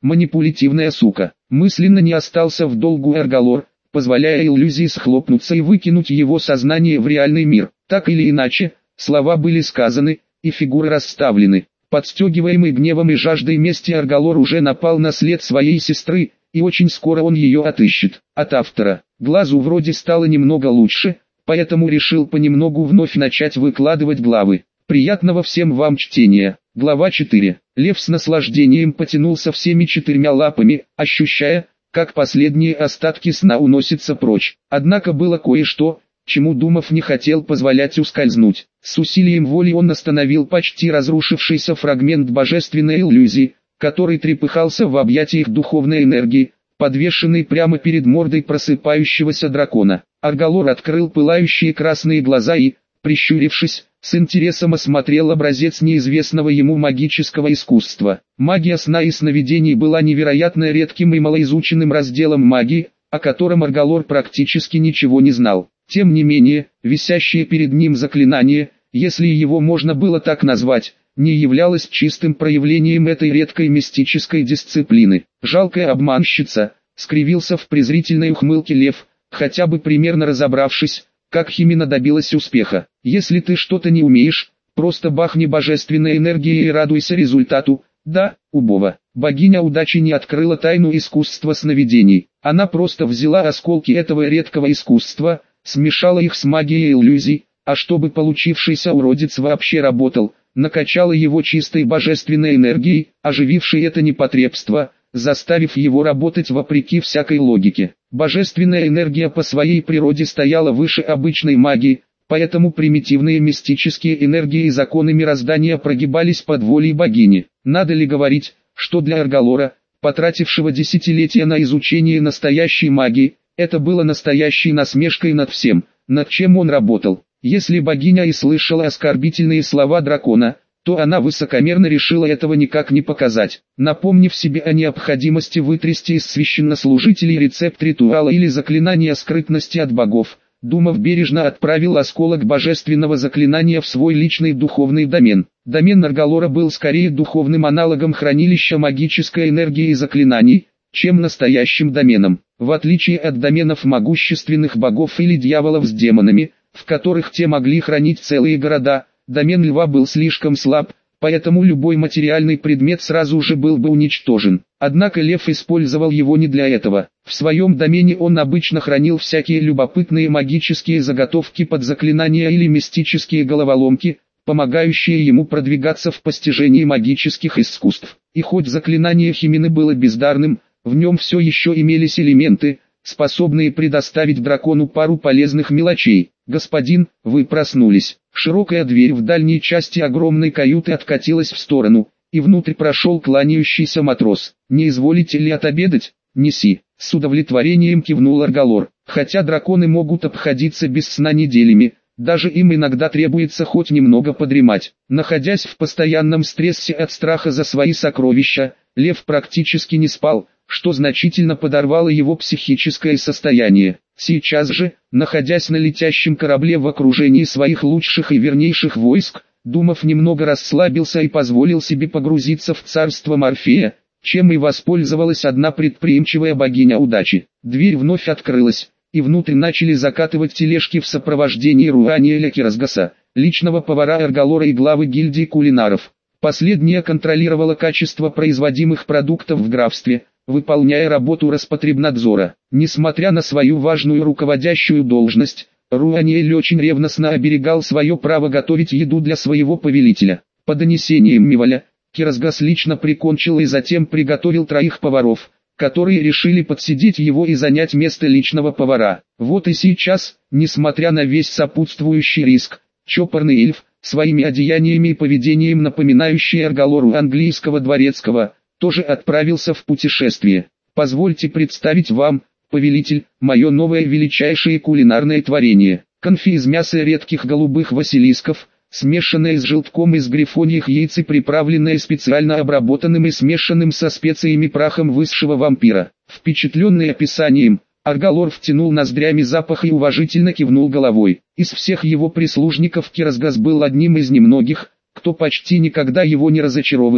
манипулятивная сука. Мысленно не остался в долгу Аргалор, позволяя иллюзии схлопнуться и выкинуть его сознание в реальный мир. Так или иначе, слова были сказаны, и фигуры расставлены. Подстегиваемый гневом и жаждой мести Аргалор уже напал на след своей сестры, и очень скоро он ее отыщет. От автора. Глазу вроде стало немного лучше, поэтому решил понемногу вновь начать выкладывать главы. Приятного всем вам чтения. Глава 4. Лев с наслаждением потянулся всеми 4 лапами, ощущая, как последние остатки сна уносятся прочь. Однако было кое-что, чему Думов не хотел позволять ускользнуть. С усилием воли он остановил почти разрушившийся фрагмент божественной иллюзии, который трепыхался в объятиях духовной энергии, подвешенный прямо перед мордой просыпающегося дракона. Аргалор открыл пылающие красные глаза и, прищурившись, с интересом осмотрел образец неизвестного ему магического искусства. Магия сна и сновидений была невероятно редким и малоизученным разделом магии, о котором Аргалор практически ничего не знал. Тем не менее, висящее перед ним заклинание, если его можно было так назвать, не являлось чистым проявлением этой редкой мистической дисциплины. Жалкая обманщица, скривился в презрительной ухмылке Лев, хотя бы примерно разобравшись, как Химина добилась успеха. Если ты что-то не умеешь, просто бахни божественной энергией и радуйся результату. Да, убого. Богиня удачи не открыла тайну искусства сновидений. Она просто взяла осколки этого редкого искусства, смешала их с магией иллюзий, а чтобы получившийся уродец вообще работал, накачала его чистой божественной энергией, оживившей это непотребство, заставив его работать вопреки всякой логике. Божественная энергия по своей природе стояла выше обычной магии, поэтому примитивные мистические энергии и законы мироздания прогибались под волей богини. Надо ли говорить, что для Аргалора, потратившего десятилетия на изучение настоящей магии, это было настоящей насмешкой над всем, над чем он работал. Если богиня и слышала оскорбительные слова дракона, то она высокомерно решила этого никак не показать. Напомнив себе о необходимости вытрясти из священнослужителей рецепт ритуала или заклинания скрытности от богов, Думов бережно отправил осколок божественного заклинания в свой личный духовный домен. Домен Аргалора был скорее духовным аналогом хранилища магической энергии и заклинаний, чем настоящим доменом. В отличие от доменов могущественных богов или дьяволов с демонами, в которых те могли хранить целые города, домен льва был слишком слаб, поэтому любой материальный предмет сразу же был бы уничтожен. Однако лев использовал его не для этого. В своем домене он обычно хранил всякие любопытные магические заготовки под заклинания или мистические головоломки, помогающие ему продвигаться в постижении магических искусств. И хоть заклинание Химины было бездарным, в нем все еще имелись элементы, способные предоставить дракону пару полезных мелочей. «Господин, вы проснулись». Широкая дверь в дальней части огромной каюты откатилась в сторону, и внутрь прошел кланяющийся матрос. «Не изволите ли отобедать?» «Неси». С удовлетворением кивнул Аргалор. Хотя драконы могут обходиться без сна неделями, даже им иногда требуется хоть немного подремать. Находясь в постоянном стрессе от страха за свои сокровища, лев практически не спал, что значительно подорвало его психическое состояние. Сейчас же, находясь на летящем корабле в окружении своих лучших и вернейших войск, Думов немного расслабился и позволил себе погрузиться в царство Морфея, чем и воспользовалась одна предприимчивая богиня удачи. Дверь вновь открылась, и внутрь начали закатывать тележки в сопровождении Руаниэля Кирасгаса, личного повара Аргалора и главы гильдии кулинаров. Последняя контролировала качество производимых продуктов в графстве, выполняя работу Роспотребнадзора. Несмотря на свою важную руководящую должность, Руаниэль очень ревностно оберегал свое право готовить еду для своего повелителя. По донесениям Миваля, Кирасгас лично прикончил и затем приготовил 3 поваров, которые решили подсидеть его и занять место личного повара. Вот и сейчас, несмотря на весь сопутствующий риск, чопорный эльф, своими одеяниями и поведением напоминающий Аргалору английского дворецкого, тоже отправился в путешествие. Позвольте представить вам, повелитель, мое новое величайшее кулинарное творение. Конфи из мяса редких голубых василисков, смешанное с желтком из грифоньих яиц и приправленное специально обработанным и смешанным со специями прахом высшего вампира. Впечатленный описанием, Аргалор втянул ноздрями запах и уважительно кивнул головой. Из всех его прислужников Кирасгас был одним из немногих, кто почти никогда его не разочаровывал,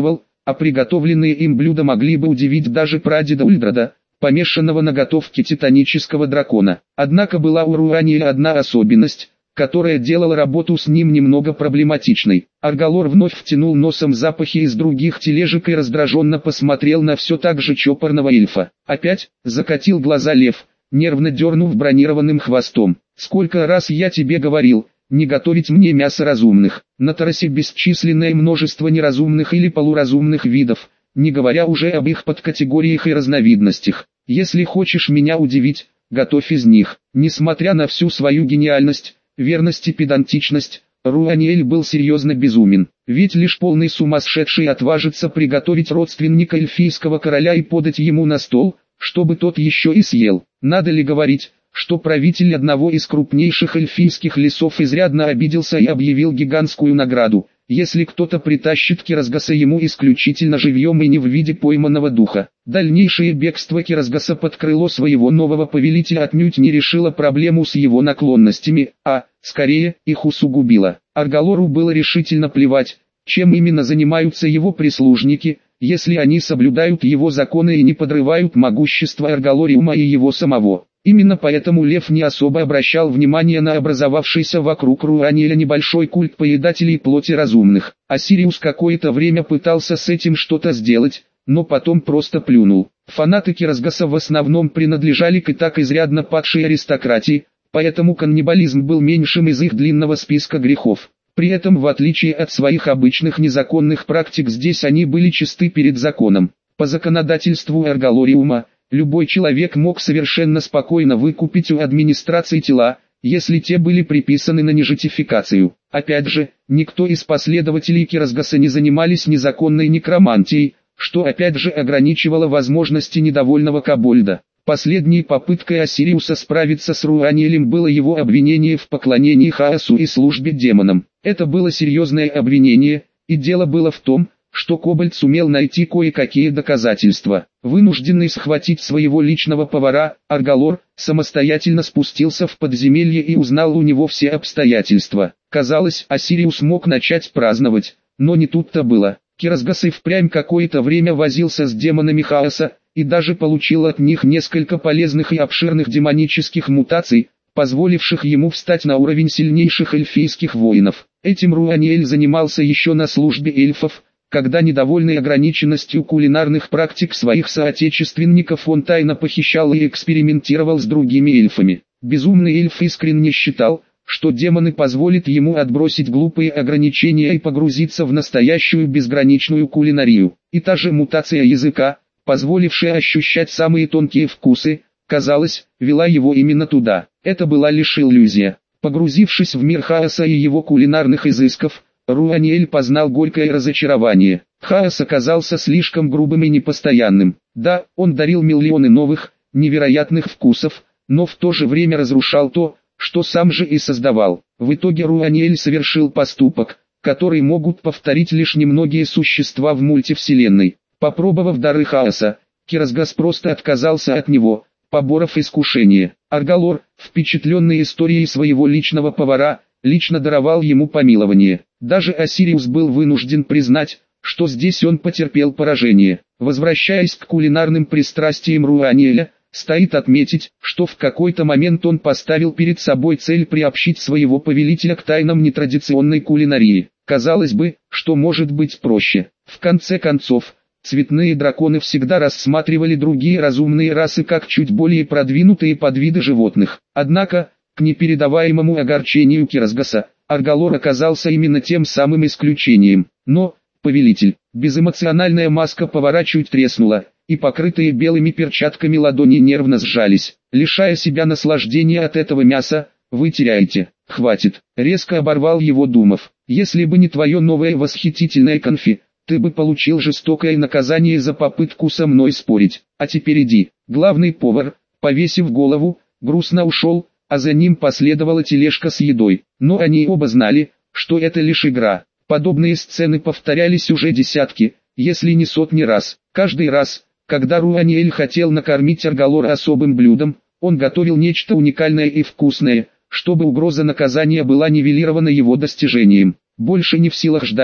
а приготовленные им блюда могли бы удивить даже прадеда Ульдрада, помешанного на готовке титанического дракона. Однако была у Руаниэля одна особенность, которая делала работу с ним немного проблематичной. Аргалор вновь втянул носом запахи из других тележек и раздраженно посмотрел на все так же чопорного эльфа. Опять закатил глаза лев, нервно дернув бронированным хвостом. «Сколько раз я тебе говорил, не готовить мне мясо разумных. На Таросе бесчисленное множество неразумных или полуразумных видов, не говоря уже об их подкатегориях и разновидностях. Если хочешь меня удивить, готовь из них». Несмотря на всю свою гениальность, верность и педантичность, Руаниэль был серьезно безумен. Ведь лишь полный сумасшедший отважится приготовить родственника эльфийского короля и подать ему на стол, чтобы тот еще и съел. Надо ли говорить, что правитель одного из крупнейших эльфийских лесов изрядно обиделся и объявил гигантскую награду, если кто-то притащит Киразгаса ему исключительно живьем и не в виде пойманного духа. Дальнейшее бегство Киразгаса под крыло своего нового повелителя отнюдь не решило проблему с его наклонностями, а, скорее, их усугубило. Аргалору было решительно плевать, чем именно занимаются его прислужники, если они соблюдают его законы и не подрывают могущество Аргалориума и его самого. Именно поэтому лев не особо обращал внимание на образовавшийся вокруг Руаниэля небольшой культ поедателей плоти разумных. Осириус какое-то время пытался с этим что-то сделать, но потом просто плюнул. Фанаты Киразгаса в основном принадлежали к и так изрядно падшей аристократии, поэтому каннибализм был меньшим из их длинного списка грехов. При этом, в отличие от своих обычных незаконных практик, здесь они были чисты перед законом. По законодательству Аргалориума, любой человек мог совершенно спокойно выкупить у администрации тела, если те были приписаны на нежитификацию. Опять же, никто из последователей Киразгаса не занимались незаконной некромантией, что опять же ограничивало возможности недовольного Кобольда. Последней попыткой Осириуса справиться с Руаниэлем было его обвинение в поклонении хаосу и службе демонам. Это было серьезное обвинение, и дело было в том, что Кобальд сумел найти кое-какие доказательства. Вынужденный схватить своего личного повара, Аргалор самостоятельно спустился в подземелье и узнал у него все обстоятельства. Казалось, Осириус мог начать праздновать, но не тут-то было. Киразгас и впрямь какое-то время возился с демонами хаоса, и даже получил от них несколько полезных и обширных демонических мутаций, позволивших ему встать на уровень сильнейших эльфийских воинов. Этим Руаниэль занимался еще на службе эльфов, когда, недовольный ограниченностью кулинарных практик своих соотечественников, он тайно похищал и экспериментировал с другими эльфами. Безумный эльф искренне считал, что демоны позволят ему отбросить глупые ограничения и погрузиться в настоящую безграничную кулинарию. И та же мутация языка, позволившая ощущать самые тонкие вкусы, казалось, вела его именно туда. Это была лишь иллюзия. Погрузившись в мир хаоса и его кулинарных изысков, Руаниэль познал горькое разочарование. Хаос оказался слишком грубым и непостоянным. Да, он дарил миллионы новых, невероятных вкусов, но в то же время разрушал то, что сам же и создавал. В итоге Руаниэль совершил поступок, который могут повторить лишь немногие существа в мультивселенной. Попробовав дары хаоса, Киразгас просто отказался от него, поборов искушение. Аргалор, впечатленный историей своего личного повара, лично даровал ему помилование. Даже Осириус был вынужден признать, что здесь он потерпел поражение. Возвращаясь к кулинарным пристрастиям Руаниэля, стоит отметить, что в какой-то момент он поставил перед собой цель приобщить своего повелителя к тайнам нетрадиционной кулинарии. Казалось бы, что может быть проще. В конце концов, цветные драконы всегда рассматривали другие разумные расы как чуть более продвинутые подвиды животных. Однако, к непередаваемому огорчению Киразгаса, Аргалор оказался именно тем самым исключением. Но, повелитель, безэмоциональная маска повара чуть треснула, и покрытые белыми перчатками ладони нервно сжались. Лишая себя наслаждения от этого мяса, вы теряете. Хватит. Резко оборвал его Думов. Если бы не твое новое восхитительное конфи, ты бы получил жестокое наказание за попытку со мной спорить. А теперь иди. Главный повар, повесив голову, грустно ушел, а за ним последовала тележка с едой. Но они оба знали, что это лишь игра. Подобные сцены повторялись уже десятки, если не сотни раз. Каждый раз, когда Руаниэль хотел накормить Аргалора особым блюдом, он готовил нечто уникальное и вкусное, чтобы угроза наказания была нивелирована его достижением. Больше не в силах ждать,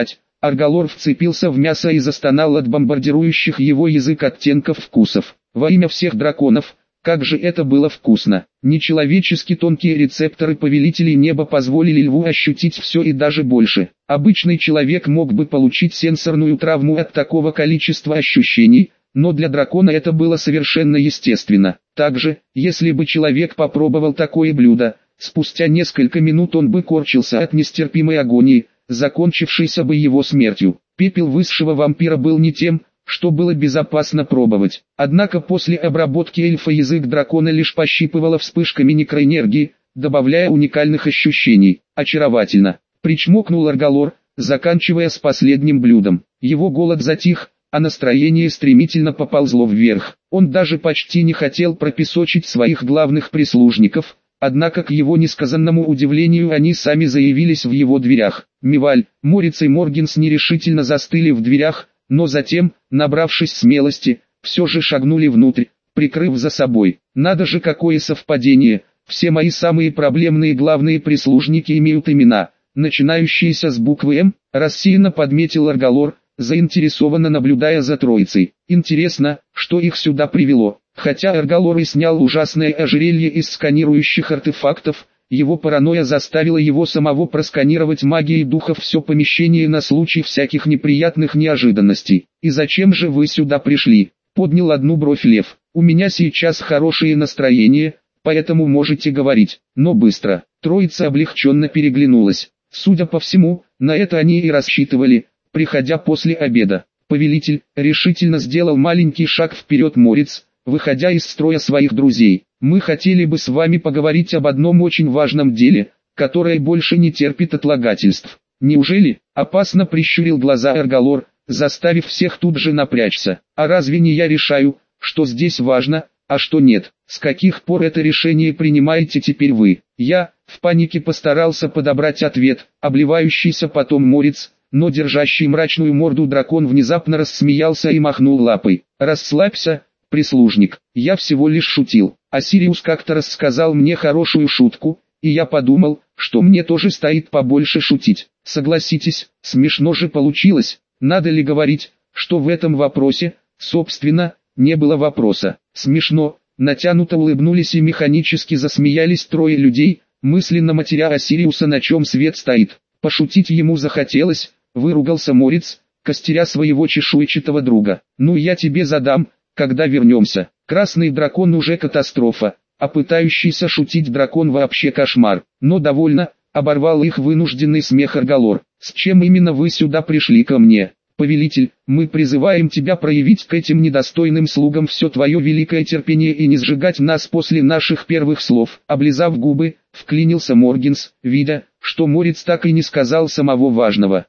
Аргалор вцепился в мясо и застонал от бомбардирующих его язык оттенков вкусов. Во имя всех драконов, как же это было вкусно! Нечеловечески тонкие рецепторы повелителей неба позволили льву ощутить все и даже больше. Обычный человек мог бы получить сенсорную травму от такого количества ощущений, но для дракона это было совершенно естественно. Также, если бы человек попробовал такое блюдо, спустя несколько минут он бы корчился от нестерпимой агонии, закончившейся бы его смертью. Пепел высшего вампира был не тем, что было безопасно пробовать. Однако после обработки эльфа язык дракона лишь пощипывало вспышками некроэнергии, добавляя уникальных ощущений. Очаровательно! Причмокнул Аргалор, заканчивая с последним блюдом. Его голод затих, а настроение стремительно поползло вверх. Он даже почти не хотел пропесочить своих главных прислужников, однако к его несказанному удивлению они сами заявились в его дверях. Миваль, Морец и Моргенс нерешительно застыли в дверях, но затем, набравшись смелости, все же шагнули внутрь, прикрыв за собой. Надо же, какое совпадение! Все мои самые проблемные главные прислужники имеют имена, начинающиеся с буквы «М», рассеянно подметил Аргалор, заинтересованно наблюдая за троицей. Интересно, что их сюда привело. Хотя Аргалор и снял ужасное ожерелье из сканирующих артефактов, его паранойя заставила его самого просканировать магией духов все помещение на случай всяких неприятных неожиданностей. «И зачем же вы сюда пришли?» — поднял одну бровь Лев. «У меня сейчас хорошее настроение, поэтому можете говорить, но быстро». Троица облегченно переглянулась. Судя по всему, на это они и рассчитывали, приходя после обеда. Повелитель решительно сделал маленький шаг вперед Морец, выходя из строя своих друзей. «Мы хотели бы с вами поговорить об одном очень важном деле, которое больше не терпит отлагательств». «Неужели?» — опасно прищурил глаза Аргалор, заставив всех тут же напрячься. «А разве не я решаю, что здесь важно, а что нет? С каких пор это решение принимаете теперь вы?» Я в панике постарался подобрать ответ. Обливающийся потом Морец, но держащий мрачную морду дракон внезапно рассмеялся и махнул лапой. «Расслабься, прислужник, я всего лишь шутил. А Сириус как-то рассказал мне хорошую шутку, и я подумал, что мне тоже стоит побольше шутить. Согласитесь, смешно же получилось. Надо ли говорить, что в этом вопросе, собственно, не было вопроса. Смешно». Натянуто улыбнулись и механически засмеялись трое людей, мысленно матеря Осириуса, на чем свет стоит. Пошутить ему захотелось, выругался Морец, костеря своего чешуйчатого друга. «Ну я тебе задам, когда вернемся». Красный дракон уже катастрофа, а пытающийся шутить дракон вообще кошмар. Но довольно, оборвал их вынужденный смех Аргалор. «С чем именно вы сюда пришли ко мне?» «Повелитель, мы призываем тебя проявить к этим недостойным слугам все твое великое терпение и не сжигать нас после наших первых слов». Облизав губы, вклинился Моргенс, видя, что Морец так и не сказал самого важного.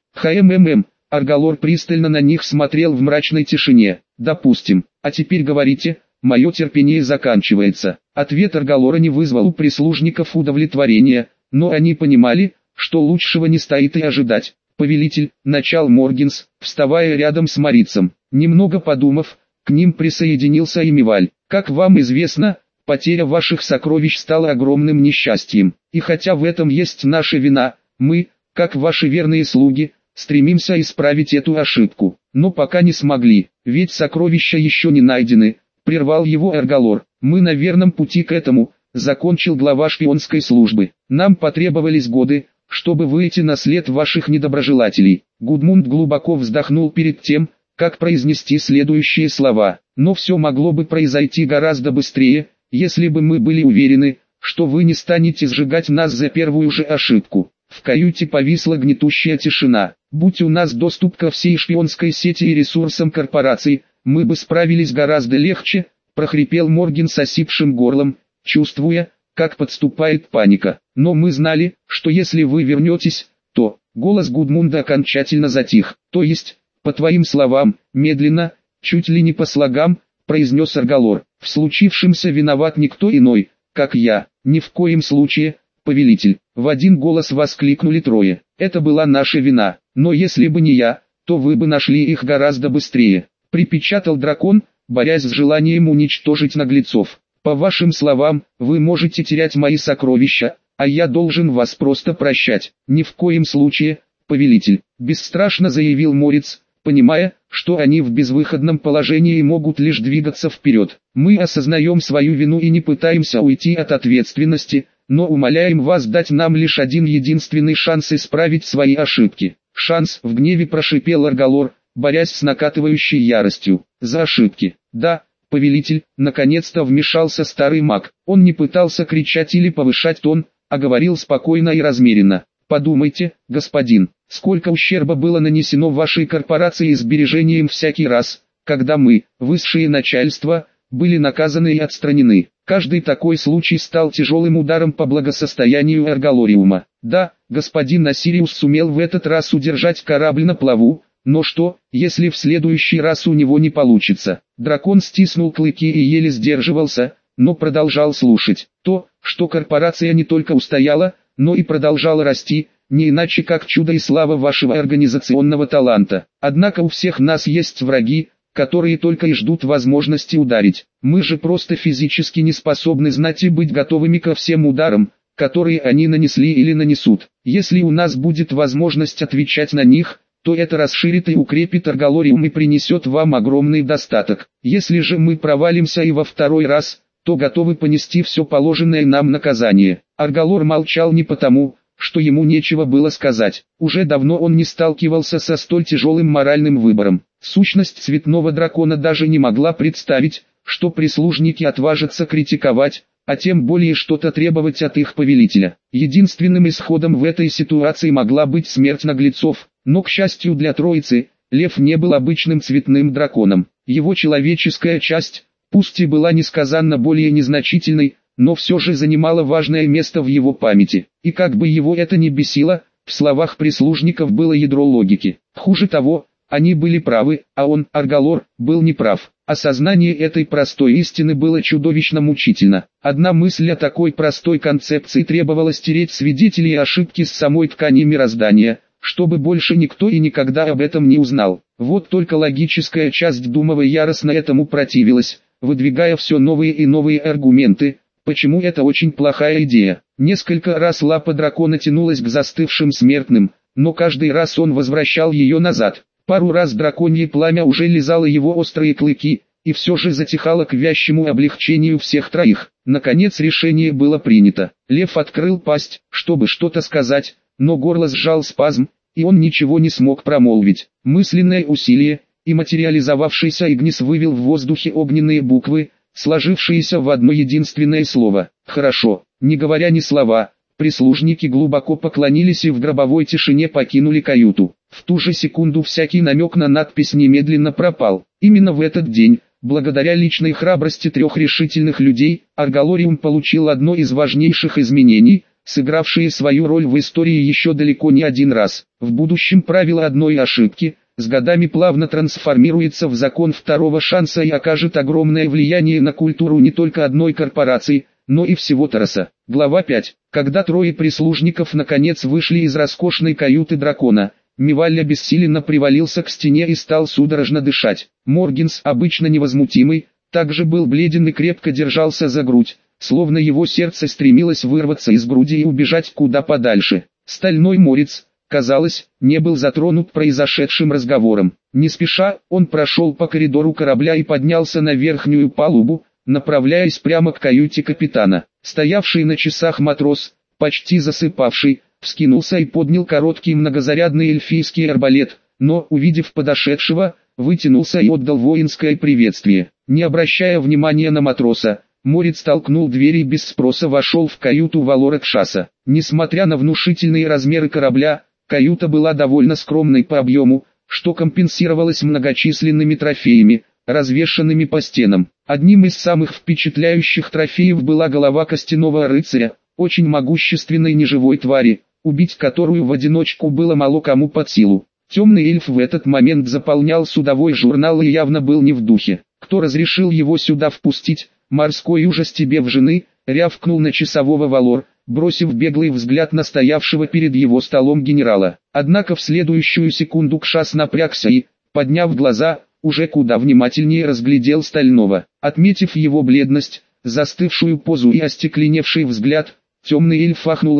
Аргалор пристально на них смотрел в мрачной тишине. «Допустим, а теперь говорите, мое терпение заканчивается». Ответ Аргалора не вызвал у прислужников удовлетворения, но они понимали, что лучшего не стоит и ожидать. «Повелитель», — начал Моргенс, вставая рядом с Морицем. Немного подумав, к ним присоединился и Миваль. «Как вам известно, потеря ваших сокровищ стала огромным несчастьем. И хотя в этом есть наша вина, мы, как ваши верные слуги, стремимся исправить эту ошибку. Но пока не смогли, ведь сокровища еще не найдены», — прервал его Аргалор. «Мы на верном пути к этому», — закончил глава шпионской службы. «Нам потребовались годы, чтобы выйти на след ваших недоброжелателей». Гудмунд глубоко вздохнул перед тем, как произнести следующие слова. «Но все могло бы произойти гораздо быстрее, если бы мы были уверены, что вы не станете сжигать нас за первую же ошибку». В каюте повисла гнетущая тишина. «Будь у нас доступ ко всей шпионской сети и ресурсам корпораций, мы бы справились гораздо легче», — прохрипел Морген с осипшим горлом, чувствуя, как подступает паника. «Но мы знали, что если вы вернетесь, то...» Голос Гудмунда окончательно затих. «То есть, по твоим словам, медленно, чуть ли не по слогам», — произнес Аргалор. «В случившемся виноват никто иной, как я». «Ни в коем случае, повелитель», — в один голос воскликнули трое. «Это была наша вина, но если бы не я, то вы бы нашли их гораздо быстрее», — припечатал дракон, борясь с желанием уничтожить наглецов. «По вашим словам, вы можете терять мои сокровища, а я должен вас просто прощать». «Ни в коем случае», повелитель», — бесстрашно заявил Морец, понимая, что они в безвыходном положении и могут лишь двигаться вперед. «Мы осознаем свою вину и не пытаемся уйти от ответственности, но умоляем вас дать нам лишь один единственный шанс исправить свои ошибки». «Шанс», — в гневе прошипел Аргалор, борясь с накатывающей яростью. «За ошибки». «Да, повелитель», — наконец-то вмешался старый маг. Он не пытался кричать или повышать тон, а говорил спокойно и размеренно. «Подумайте, господин, сколько ущерба было нанесено вашей корпорации сбережением всякий раз, когда мы, высшее начальство, были наказаны и отстранены. Каждый такой случай стал тяжелым ударом по благосостоянию Аргалориума. Да, господин Осириус сумел в этот раз удержать корабль на плаву, но что, если в следующий раз у него не получится?» Дракон стиснул клыки и еле сдерживался, но продолжал слушать. То, что корпорация не только устояла, но и продолжала расти, не иначе как чудо и слава вашего организационного таланта. Однако у всех нас есть враги, которые только и ждут возможности ударить. Мы же просто физически не способны знать и быть готовыми ко всем ударам, которые они нанесли или нанесут. Если у нас будет возможность отвечать на них, то это расширит и укрепит Аргалориум и принесет вам огромный достаток. Если же мы провалимся и во второй раз, то готовы понести все положенное нам наказание». Аргалор молчал не потому, что ему нечего было сказать. Уже давно он не сталкивался со столь тяжелым моральным выбором. Сущность цветного дракона даже не могла представить, что прислужники отважатся критиковать, а тем более что-то требовать от их повелителя. Единственным исходом в этой ситуации могла быть смерть наглецов, но, к счастью для троицы, Лев не был обычным цветным драконом. Его человеческая часть, пусть и была несказанно более незначительной, но все же занимала важное место в его памяти. И как бы его это ни бесило, в словах прислужников было ядро логики. Хуже того, они были правы, а он, Аргалор, был неправ. Осознание этой простой истины было чудовищно мучительно. Одна мысль о такой простой концепции требовала стереть свидетелей и ошибки с самой ткани мироздания, чтобы больше никто и никогда об этом не узнал. Вот только логическая часть Думова яростно этому противилась, выдвигая все новые и новые аргументы, почему это очень плохая идея. Несколько раз лапа дракона тянулась к застывшим смертным, но каждый раз он возвращал ее назад. Пару раз драконье пламя уже лизало его острые клыки, и все же затихало к вящему облегчению всех троих. Наконец решение было принято. Лев открыл пасть, чтобы что-то сказать, но горло сжал спазм, и он ничего не смог промолвить. Мысленное усилие, и материализовавшийся Игнис вывел в воздухе огненные буквы, сложившиеся в одно единственное слово. «Хорошо». Не говоря ни слова, прислужники глубоко поклонились и в гробовой тишине покинули каюту. В ту же секунду всякий намек на надпись немедленно пропал. Именно в этот день, благодаря личной храбрости трех решительных людей, Аргалориум получил одно из важнейших изменений, сыгравшие свою роль в истории еще далеко не один раз. В будущем правило одной ошибки с годами плавно трансформируется в закон второго шанса и окажет огромное влияние на культуру не только одной корпорации, но и всего Тароса. Глава 5. Когда трое прислужников наконец вышли из роскошной каюты дракона, Миваль обессиленно привалился к стене и стал судорожно дышать. Моргенс, обычно невозмутимый, также был бледен и крепко держался за грудь, словно его сердце стремилось вырваться из груди и убежать куда подальше. Стальной Морец, казалось, не был затронут произошедшим разговором. Не спеша, он прошел по коридору корабля и поднялся на верхнюю палубу, направляясь прямо к каюте капитана. Стоявший на часах матрос, почти засыпавший, вскинулся и поднял короткий многозарядный эльфийский арбалет, но, увидев подошедшего, вытянулся и отдал воинское приветствие. Не обращая внимания на матроса, Морец толкнул дверь и без спроса вошел в каюту Валора Кшаса. Несмотря на внушительные размеры корабля, каюта была довольно скромной по объему, что компенсировалось многочисленными трофеями, развешанными по стенам. Одним из самых впечатляющих трофеев была голова костяного рыцаря, очень могущественной неживой твари, убить которую в одиночку было мало кому под силу. Темный эльф в этот момент заполнял судовой журнал и явно был не в духе. «Кто разрешил его сюда впустить? Морской ужас тебе в жены!» — рявкнул на часового Валор, бросив беглый взгляд на стоявшего перед его столом генерала. Однако в следующую секунду Кшас напрягся и, подняв глаза, уже куда внимательнее разглядел Стального. Отметив его бледность, застывшую позу и остекленевший взгляд, темный эльф ахнул и,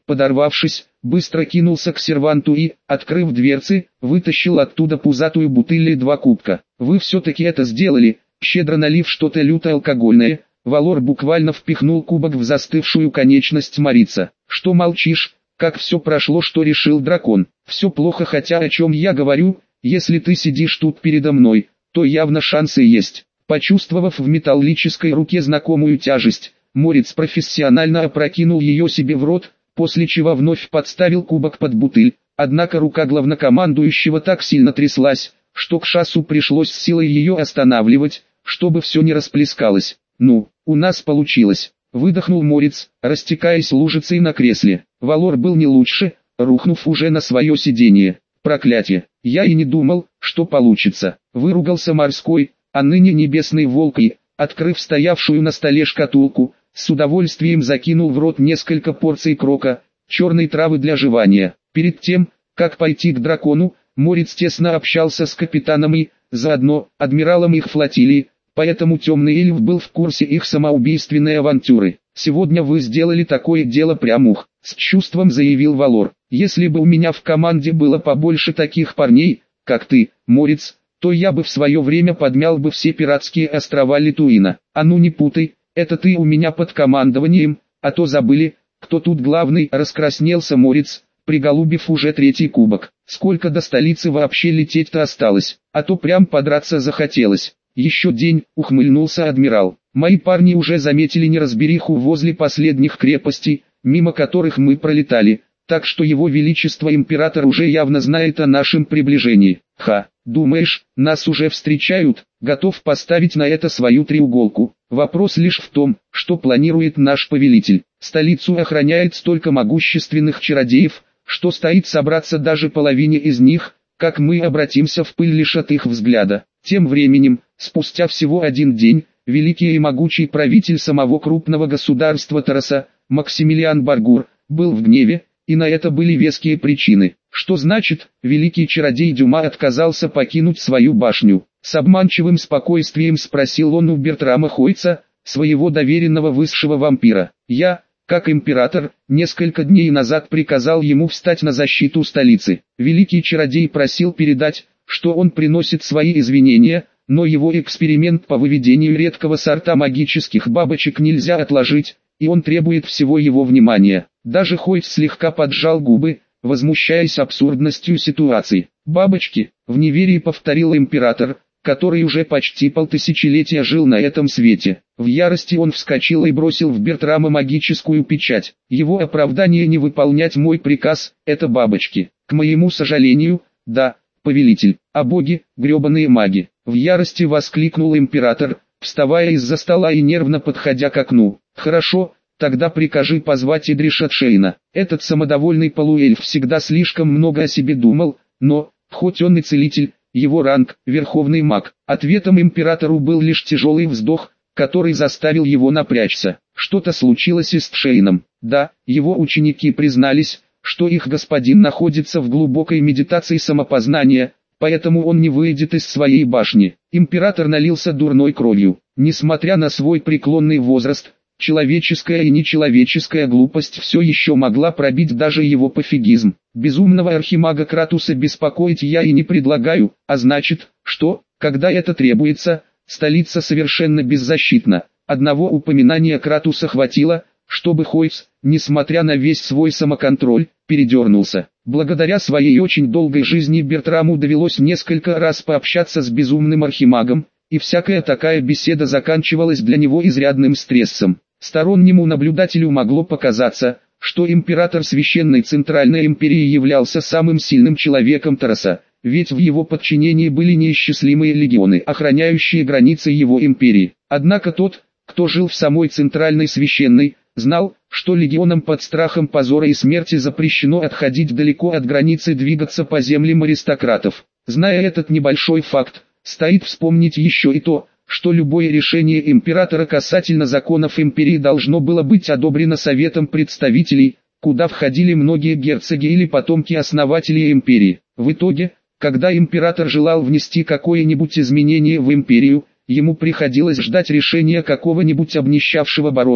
Подорвавшись, быстро кинулся к серванту и, открыв дверцы, вытащил оттуда пузатую бутыль и 2 кубка. «Вы все-таки это сделали», щедро налив что-то люто алкогольное, Валор буквально впихнул кубок в застывшую конечность Морица. «Что молчишь? Как все прошло, что решил дракон?» «Все плохо, хотя о чем я говорю, если ты сидишь тут передо мной, то явно шансы есть». Почувствовав в металлической руке знакомую тяжесть, Морец профессионально опрокинул ее себе в рот, после чего вновь подставил кубок под бутыль. Однако рука главнокомандующего так сильно тряслась, что к Шасу пришлось с силой ее останавливать, чтобы все не расплескалось. «Ну, у нас получилось», — выдохнул Морец, растекаясь лужицей на кресле. Валор был не лучше, рухнув уже на свое сиденье. «Проклятие, я и не думал, что получится», — выругался морской, а ныне небесный волк и, открыв стоявшую на столе шкатулку, с удовольствием закинул в рот несколько порций крока, черной травы для жевания. Перед тем, как пойти к дракону, Морец тесно общался с капитаном и, заодно, адмиралом их флотилии, поэтому темный эльф был в курсе их самоубийственной авантюры. «Сегодня вы сделали такое дело прям ух», — с чувством заявил Валор. «Если бы у меня в команде было побольше таких парней, как ты, Морец, то я бы в свое время подмял бы все пиратские острова Литуина. А ну не путай, это ты у меня под командованием, а то забыли, кто тут главный», — раскраснелся Морец, приголубив уже 3-й кубок. «Сколько до столицы вообще лететь-то осталось, а то прям подраться захотелось». «Еще день», — ухмыльнулся адмирал. «Мои парни уже заметили неразбериху возле последних крепостей, мимо которых мы пролетали, так что его величество император уже явно знает о нашем приближении». «Ха, думаешь, нас уже встречают?» «Готов поставить на это свою треуголку. Вопрос лишь в том, что планирует наш повелитель. Столицу охраняет столько могущественных чародеев, что стоит собраться даже половине из них, как мы обратимся в пыль лишь от их взгляда». Тем временем, спустя всего 1 день, великий и могучий правитель самого крупного государства Тараса, Максимилиан Баргур, был в гневе, и на это были веские причины. Что значит, великий чародей Дюма отказался покинуть свою башню? С обманчивым спокойствием спросил он у Бертрама Хойца, своего доверенного высшего вампира. «Я, как император, несколько дней назад приказал ему встать на защиту столицы. Великий чародей просил передать, что он приносит свои извинения, но его эксперимент по выведению редкого сорта магических бабочек нельзя отложить, и он требует всего его внимания». Даже Хойц слегка поджал губы, возмущаясь абсурдностью ситуации. «Бабочки», — в неверии повторил император, который уже почти полтысячелетия жил на этом свете. В ярости он вскочил и бросил в Бертрама магическую печать. Его оправдание не выполнять мой приказ — это бабочки. К моему сожалению, да, повелитель, а боги, гребаные маги. В ярости воскликнул император, вставая из-за стола и нервно подходя к окну. «Хорошо, тогда прикажи позвать Идриша Тшейна». Этот самодовольный полуэльф всегда слишком много о себе думал, но, хоть он и целитель, его ранг – верховный маг. Ответом императору был лишь тяжелый вздох, который заставил его напрячься. Что-то случилось и с Тшейном. Да, его ученики признались, что их господин находится в глубокой медитации самопознания, поэтому он не выйдет из своей башни. Император налился дурной кровью. Несмотря на свой преклонный возраст, человеческая и нечеловеческая глупость все еще могла пробить даже его пофигизм. Безумного архимага Кратуса беспокоить я и не предлагаю, а значит, что, когда это требуется, столица совершенно беззащитна. Одного упоминания Кратуса хватило, чтобы Хойц, несмотря на весь свой самоконтроль, передернулся. Благодаря своей очень долгой жизни Бертраму довелось несколько раз пообщаться с безумным архимагом, и всякая такая беседа заканчивалась для него изрядным стрессом. Стороннему наблюдателю могло показаться, что император Священной Центральной Империи являлся самым сильным человеком Тараса, ведь в его подчинении были неисчислимые легионы, охраняющие границы его империи. Однако тот, кто жил в самой Центральной Священной, знал, что легионам под страхом позора и смерти запрещено отходить далеко от границы, двигаться по землям аристократов. Зная этот небольшой факт, стоит вспомнить еще и то, что любое решение императора касательно законов империи должно было быть одобрено Советом представителей, куда входили многие герцоги или потомки основателей империи. В итоге, когда император желал внести какое-нибудь изменение в империю, ему приходилось ждать решения какого-нибудь обнищавшего барона,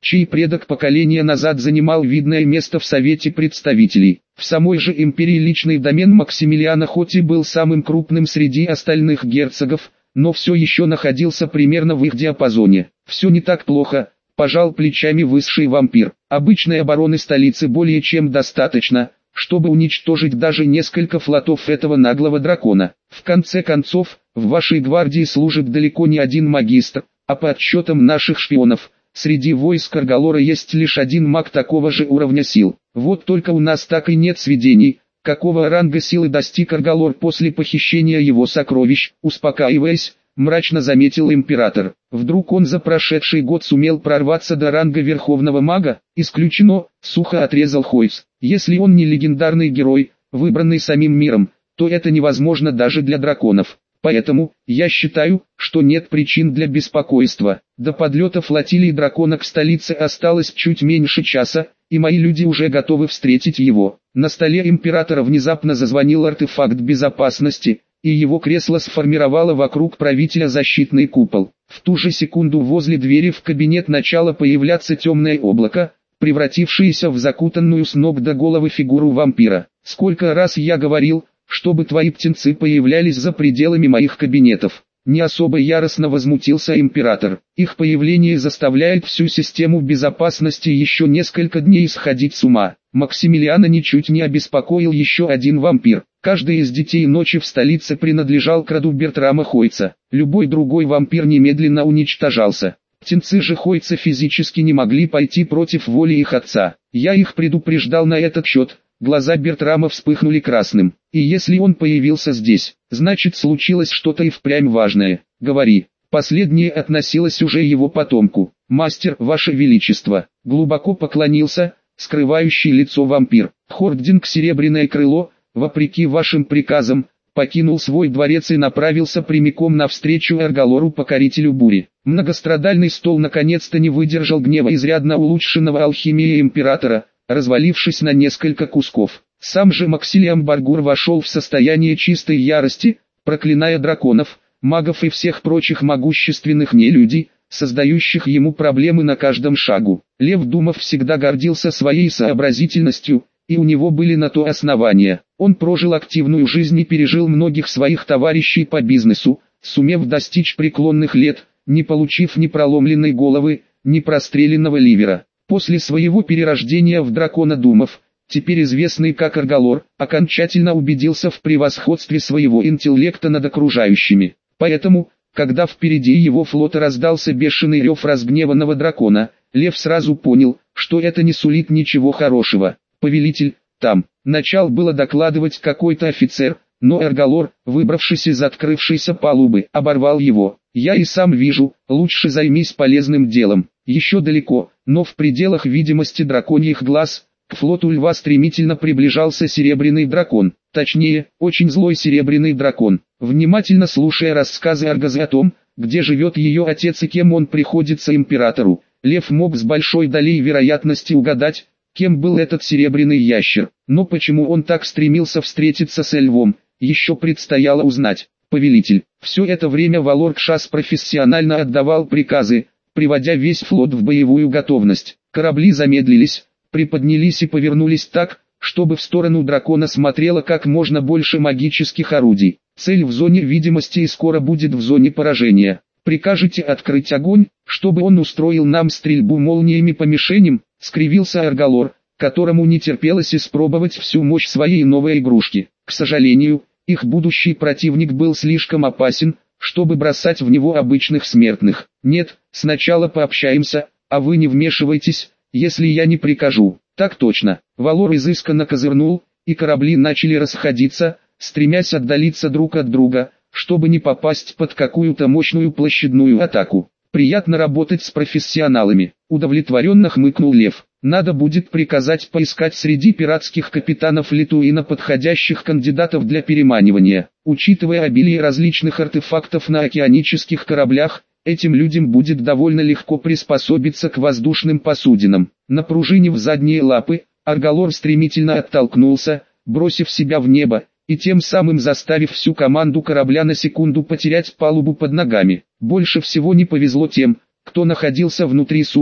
чей предок поколения назад занимал видное место в Совете представителей. В самой же империи личный домен Максимилиана хоть и был самым крупным среди остальных герцогов, но все еще находился примерно в их диапазоне. «Все не так плохо», – пожал плечами высший вампир. «Обычной обороны столицы более чем достаточно, чтобы уничтожить даже несколько флотов этого наглого дракона. В конце концов, в вашей гвардии служит далеко не один магистр, а по отчетам наших шпионов, среди войск Аргалора есть лишь один маг такого же уровня сил. Вот только у нас так и нет сведений, какого ранга силы достиг Аргалор после похищения его сокровищ. Успокаиваясь, мрачно заметил император. Вдруг он за прошедший год сумел прорваться до ранга верховного мага? Исключено, сухо отрезал Хойс. Если он не легендарный герой, выбранный самим миром, то это невозможно даже для драконов. Поэтому, я считаю, что нет причин для беспокойства. До подлета флотилии дракона к столице осталось чуть меньше часа, и мои люди уже готовы встретить его. На столе императора внезапно зазвонил артефакт безопасности, и его кресло сформировало вокруг правителя защитный купол. В ту же секунду возле двери в кабинет начало появляться темное облако, превратившееся в закутанную с ног до головы фигуру вампира. «Сколько раз я говорил, чтобы твои птенцы появлялись за пределами моих кабинетов». Не особо яростно возмутился император. Их появление заставляет всю систему безопасности еще несколько дней сходить с ума. Максимилиана ничуть не обеспокоил еще один вампир. Каждый из детей ночи в столице принадлежал к роду Бертрама Хойца. Любой другой вампир немедленно уничтожался. Птенцы же Хойца физически не могли пойти против воли их отца. Я их предупреждал на этот счет. Глаза Бертрама вспыхнули красным. И если он появился здесь, значит случилось что-то и впрямь важное. Говори. Последнее относилось уже его потомку. «Мастер, ваше величество», глубоко поклонился, скрывающий лицо вампир. «Хординг Серебряное Крыло, вопреки вашим приказам, покинул свой дворец и направился прямиком навстречу Аргалору, покорителю бури». Многострадальный стол наконец-то не выдержал гнева изрядно улучшенного алхимией императора, развалившись на несколько кусков. Сам же Максилиан Баргур вошел в состояние чистой ярости, проклиная драконов, магов и всех прочих могущественных нелюдей, создающих ему проблемы на каждом шагу. Лев Думов всегда гордился своей сообразительностью, и у него были на то основания. Он прожил активную жизнь и пережил многих своих товарищей по бизнесу, сумев достичь преклонных лет, не получив ни проломленной головы, ни простреленного ливера. После своего перерождения в дракона Думов, теперь известный как Аргалор, окончательно убедился в превосходстве своего интеллекта над окружающими. Поэтому, когда впереди его флота раздался бешеный рев разгневанного дракона, Лев сразу понял, что это не сулит ничего хорошего. «Повелитель, там», начал было докладывать какой-то офицер, но Аргалор, выбравшись из открывшейся палубы, оборвал его. «Я и сам вижу, лучше займись полезным делом». Еще далеко, но в пределах видимости драконьих глаз, к флоту льва стремительно приближался серебряный дракон, точнее, очень злой серебряный дракон. Внимательно слушая рассказы Аргазы о том, где живет ее отец и кем он приходится императору, Лев мог с большой долей вероятности угадать, кем был этот серебряный ящер. Но почему он так стремился встретиться с львом, еще предстояло узнать. «Повелитель». Все это время Валор Кшас профессионально отдавал приказы, приводя весь флот в боевую готовность. Корабли замедлились, приподнялись и повернулись так, чтобы в сторону дракона смотрело как можно больше магических орудий. Цель в зоне видимости и скоро будет в зоне поражения. Прикажете открыть огонь, чтобы он устроил нам стрельбу молниями по мишеням? Скривился Аргалор, которому не терпелось испробовать всю мощь своей новой игрушки. К сожалению, их будущий противник был слишком опасен, чтобы бросать в него обычных смертных. «Нет, сначала пообщаемся, а вы не вмешивайтесь, если я не прикажу». «Так точно». Валор изысканно козырнул, и корабли начали расходиться, стремясь отдалиться друг от друга, чтобы не попасть под какую-то мощную площадную атаку. «Приятно работать с профессионалами», — удовлетворенно хмыкнул Лев. «Надо будет приказать поискать среди пиратских капитанов Литуина подходящих кандидатов для переманивания. Учитывая обилие различных артефактов на океанических кораблях, этим людям будет довольно легко приспособиться к воздушным посудинам». Напружинив задние лапы, Аргалор стремительно оттолкнулся, бросив себя в небо, и тем самым заставив всю команду корабля на секунду потерять палубу под ногами. Больше всего не повезло тем, кто находился внутри судна,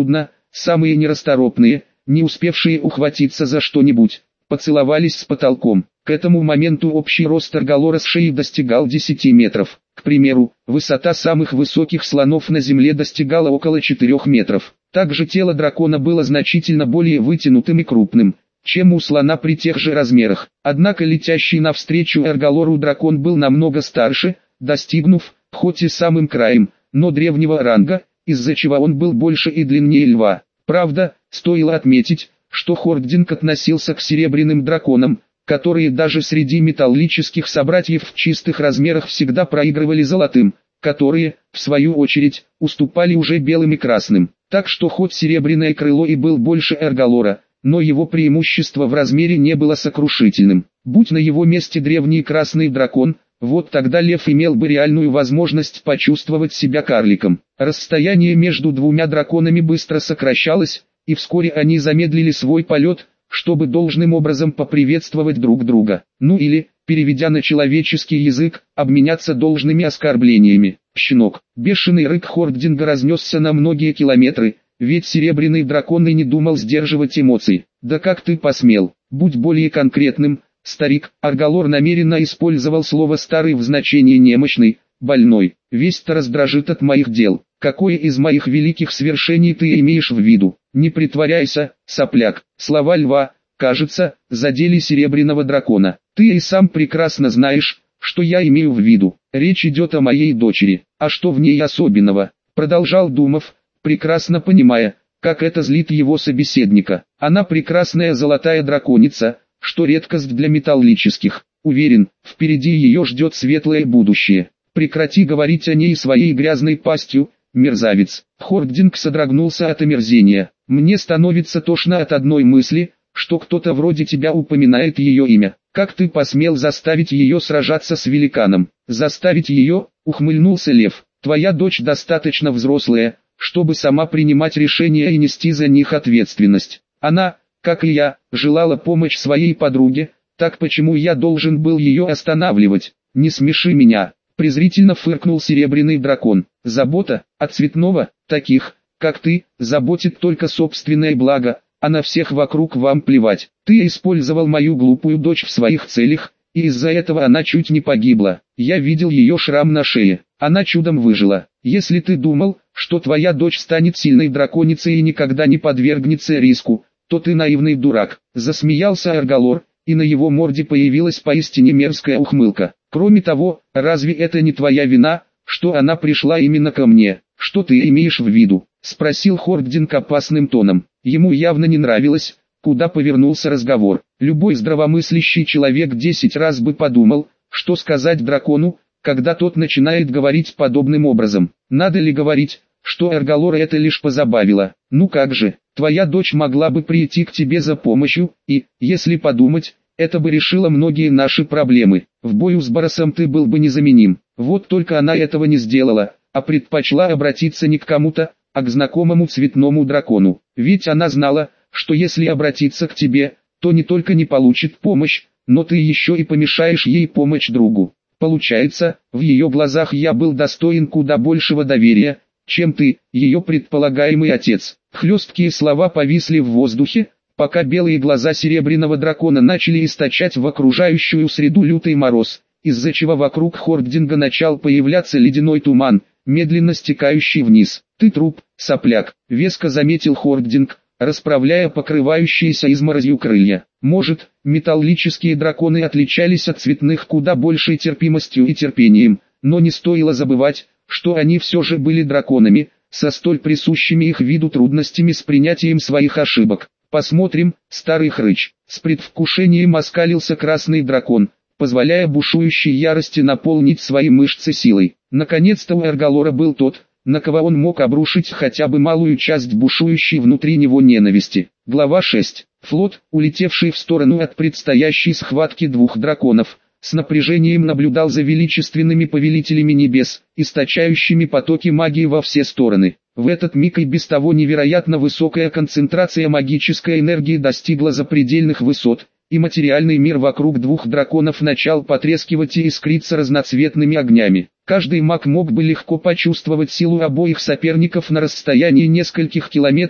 самые нерасторопные, не успевшие ухватиться за что-нибудь, поцеловались с потолком. К этому моменту общий рост Эрголора с шеи достигал 10 метров. К примеру, высота самых высоких слонов на Земле достигала около 4 метров. Также тело дракона было значительно более вытянутым и крупным, чем у слона при тех же размерах. Однако летящий навстречу Эрголору дракон был намного старше, достигнув, хоть и самым краем, но древнего ранга, из-за чего он был больше и длиннее льва. Правда, стоило отметить, что Хординг относился к серебряным драконам, которые даже среди металлических собратьев в чистых размерах всегда проигрывали золотым, которые, в свою очередь, уступали уже белым и красным. Так что хоть серебряное крыло и был больше Эрголора, но его преимущество в размере не было сокрушительным. Будь на его месте древний красный дракон, вот тогда лев имел бы реальную возможность почувствовать себя карликом. Расстояние между двумя драконами быстро сокращалось, и вскоре они замедлили свой полет, чтобы должным образом поприветствовать друг друга. Ну или, переведя на человеческий язык, обменяться должными оскорблениями. Щенок. Бешеный рык Хординга разнесся на многие километры, ведь серебряный дракон и не думал сдерживать эмоций. Да как ты посмел? Будь более конкретным, старик. Эрголор намеренно использовал слово «старый» в значении немощный, больной. Весь-то раздражит от моих дел. Какое из моих великих свершений ты имеешь в виду? Не притворяйся, сопляк. Слова льва, кажется, задели серебряного дракона. Ты и сам прекрасно знаешь, что я имею в виду. Речь идет о моей дочери. А что в ней особенного? Продолжал Думов, прекрасно понимая, как это злит его собеседника. Она прекрасная золотая драконица, что редкость для металлических. Уверен, впереди ее ждет светлое будущее. Прекрати говорить о ней своей грязной пастью, мерзавец. Хординг содрогнулся от омерзения. Мне становится тошно от одной мысли, что кто-то вроде тебя упоминает ее имя. Как ты посмел заставить ее сражаться с великаном? Заставить ее, ухмыльнулся лев. Твоя дочь достаточно взрослая, чтобы сама принимать решения и нести за них ответственность. Она, как и я, желала помочь своей подруге, так почему я должен был ее останавливать? Не смеши меня. Презрительно фыркнул серебряный дракон. Забота, от цветного, таких, как ты, заботит только собственное благо, а на всех вокруг вам плевать. Ты использовал мою глупую дочь в своих целях, и из-за этого она чуть не погибла. Я видел ее шрам на шее, она чудом выжила. Если ты думал, что твоя дочь станет сильной драконицей и никогда не подвергнется риску, то ты наивный дурак. Засмеялся Эрголор, и на его морде появилась поистине мерзкая ухмылка. Кроме того, разве это не твоя вина, что она пришла именно ко мне? Что ты имеешь в виду? Спросил Хординг опасным тоном. Ему явно не нравилось, куда повернулся разговор. Любой здравомыслящий человек 10 раз бы подумал, что сказать дракону, когда тот начинает говорить подобным образом. Надо ли говорить, что Эрголора это лишь позабавило? Ну как же, твоя дочь могла бы прийти к тебе за помощью, и, если подумать, это бы решило многие наши проблемы. В бою с Боросом ты был бы незаменим. Вот только она этого не сделала, а предпочла обратиться не к кому-то, а к знакомому цветному дракону. Ведь она знала, что если обратиться к тебе, то не только не получит помощь, но ты еще и помешаешь ей помочь другу. Получается, в ее глазах я был достоин куда большего доверия, чем ты, ее предполагаемый отец. Хлесткие слова повисли в воздухе, пока белые глаза серебряного дракона начали источать в окружающую среду лютый мороз, из-за чего вокруг Хординга начал появляться ледяной туман, медленно стекающий вниз. «Ты труп, сопляк», — веско заметил Хординг, расправляя покрывающиеся изморозью крылья. Может, металлические драконы отличались от цветных куда большей терпимостью и терпением, но не стоило забывать, что они все же были драконами, со столь присущими их виду трудностями с принятием своих ошибок. «Посмотрим, старый хрыч», — с предвкушением оскалился красный дракон, позволяя бушующей ярости наполнить свои мышцы силой. Наконец-то у Эрголора был тот, на кого он мог обрушить хотя бы малую часть бушующей внутри него ненависти. Глава 6. Флот, улетевший в сторону от предстоящей схватки двух драконов, с напряжением наблюдал за величественными повелителями небес, источающими потоки магии во все стороны. В этот миг и без того невероятно высокая концентрация магической энергии достигла запредельных высот, и материальный мир вокруг двух драконов начал потрескивать и искриться разноцветными огнями. Каждый маг мог бы легко почувствовать силу обоих соперников на расстоянии нескольких километров,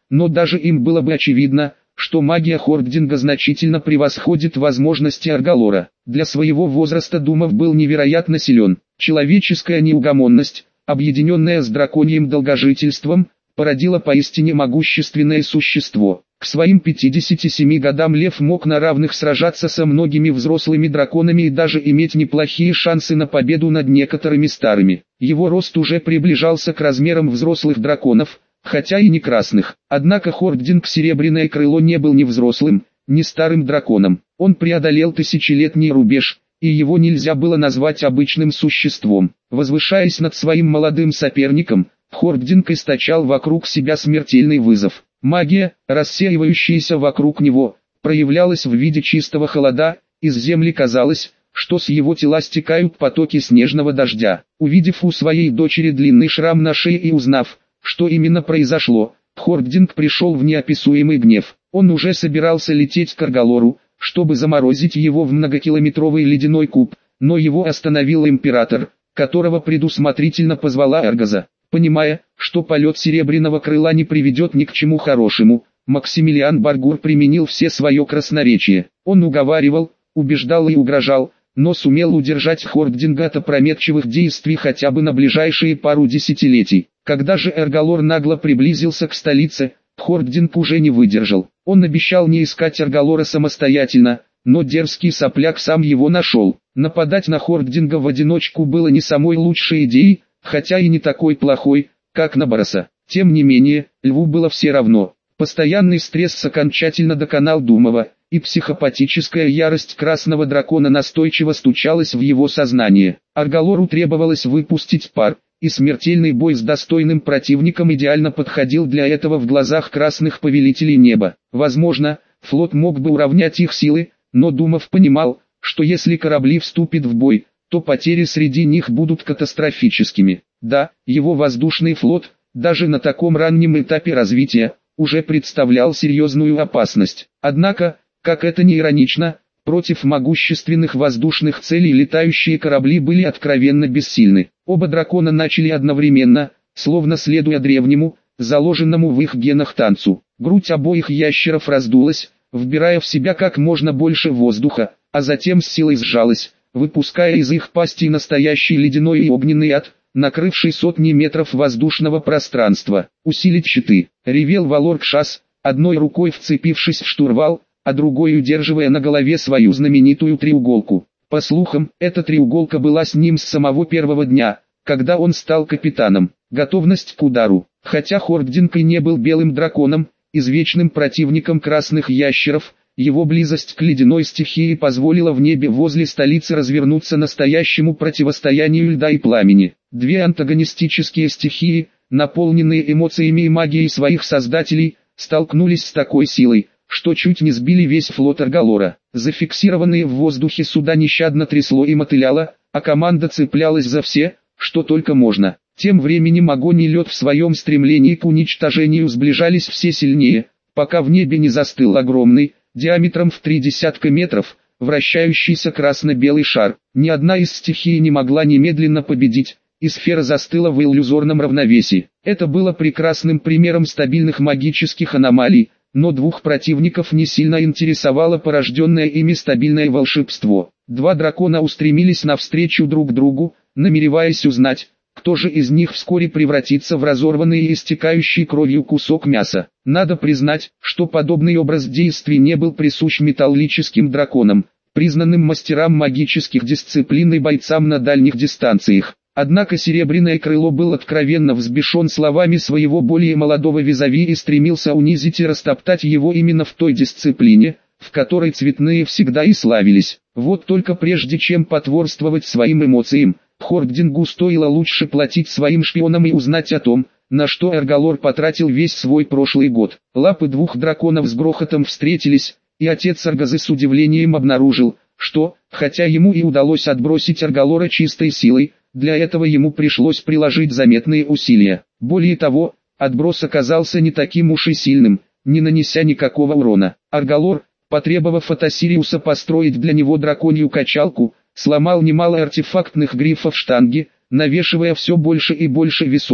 но даже им было бы очевидно, что магия Хоркдинга значительно превосходит возможности Аргалора. Для своего возраста Думов был невероятно силен. Человеческая неугомонность, объединенная с драконьим долгожительством, породила поистине могущественное существо. К своим 57 годам Лев мог на равных сражаться со многими взрослыми драконами и даже иметь неплохие шансы на победу над некоторыми старыми. Его рост уже приближался к размерам взрослых драконов, хотя и не красных. Однако Хоркдинг Серебряное Крыло не был ни взрослым, ни старым драконом. Он преодолел тысячелетний рубеж, и его нельзя было назвать обычным существом. Возвышаясь над своим молодым соперником, Хоркдинг источал вокруг себя смертельный вызов. Магия, рассеивающаяся вокруг него, проявлялась в виде чистого холода, из земли казалось, что с его тела стекают потоки снежного дождя. Увидев у своей дочери длинный шрам на шее и узнав, что именно произошло, Хоркдинг пришел в неописуемый гнев. Он уже собирался лететь к Аргалору, чтобы заморозить его в многокилометровый ледяной куб, но его остановил император, которого предусмотрительно позвала Эргоза. Понимая, что полет Серебряного Крыла не приведет ни к чему хорошему, Максимилиан Баргур применил все свое красноречие. Он уговаривал, убеждал и угрожал, но сумел удержать Хоркдинга от опрометчивых действий хотя бы на ближайшие пару десятилетий. Когда же Аргалор нагло приблизился к столице, Хоркдинг уже не выдержал. Он обещал не искать Аргалора самостоятельно, но дерзкий сопляк сам его нашел. Нападать на Хоркдинга в одиночку было не самой лучшей идеей, хотя и не такой плохой, как на Бороса. Тем не менее, Льву было все равно. Постоянный стресс окончательно доконал Думова, и психопатическая ярость Красного Дракона настойчиво стучалась в его сознание. Аргалору требовалось выпустить пар, и смертельный бой с достойным противником идеально подходил для этого в глазах красных повелителей неба. Возможно, флот мог бы уравнять их силы, но Думов понимал, что если корабли вступят в бой, то потери среди них будут катастрофическими. Да, его воздушный флот, даже на таком раннем этапе развития, уже представлял серьезную опасность. Однако, как это ни иронично, против могущественных воздушных целей летающие корабли были откровенно бессильны. Оба дракона начали одновременно, словно следуя древнему, заложенному в их генах танцу. Грудь обоих ящеров раздулась, вбирая в себя как можно больше воздуха, а затем с силой сжалась, выпуская из их пастей настоящий ледяной и огненный ад, накрывший сотни метров воздушного пространства. «Усилить щиты!» — ревел Валор-Кшас, одной рукой вцепившись в штурвал, а другой удерживая на голове свою знаменитую треуголку. По слухам, эта треуголка была с ним с самого первого дня, когда он стал капитаном. Готовность к удару. Хотя Хоркдинг и не был белым драконом, извечным противником красных ящеров, его близость к ледяной стихии позволила в небе возле столицы развернуться настоящему противостоянию льда и пламени. Две антагонистические стихии, наполненные эмоциями и магией своих создателей, столкнулись с такой силой, что чуть не сбили весь флот Аргалора. Зафиксированные в воздухе суда нещадно трясло и мотыляло, а команда цеплялась за все, что только можно. Тем временем огонь и лед в своем стремлении к уничтожению сближались все сильнее, пока в небе не застыл огромный, диаметром в 30 метров, вращающийся красно-белый шар. Ни одна из стихий не могла немедленно победить, и сфера застыла в иллюзорном равновесии. Это было прекрасным примером стабильных магических аномалий, но двух противников не сильно интересовало порожденное ими стабильное волшебство. Два дракона устремились навстречу друг другу, намереваясь узнать, кто же из них вскоре превратится в разорванный и истекающий кровью кусок мяса. Надо признать, что подобный образ действий не был присущ металлическим драконам, признанным мастерам магических дисциплин и бойцам на дальних дистанциях. Однако Серебряное Крыло был откровенно взбешен словами своего более молодого визави и стремился унизить и растоптать его именно в той дисциплине, в которой цветные всегда и славились. Вот только прежде чем потворствовать своим эмоциям, Хоркдингу стоило лучше платить своим шпионам и узнать о том, на что Аргалор потратил весь свой прошлый год. Лапы двух драконов с грохотом встретились, и отец Аргозы с удивлением обнаружил, что, хотя ему и удалось отбросить Аргалора чистой силой, для этого ему пришлось приложить заметные усилия. Более того, отброс оказался не таким уж и сильным, не нанеся никакого урона. Аргалор, потребовав от Осириуса построить для него драконью качалку, сломал немало артефактных грифов штанги, навешивая все больше и больше весов,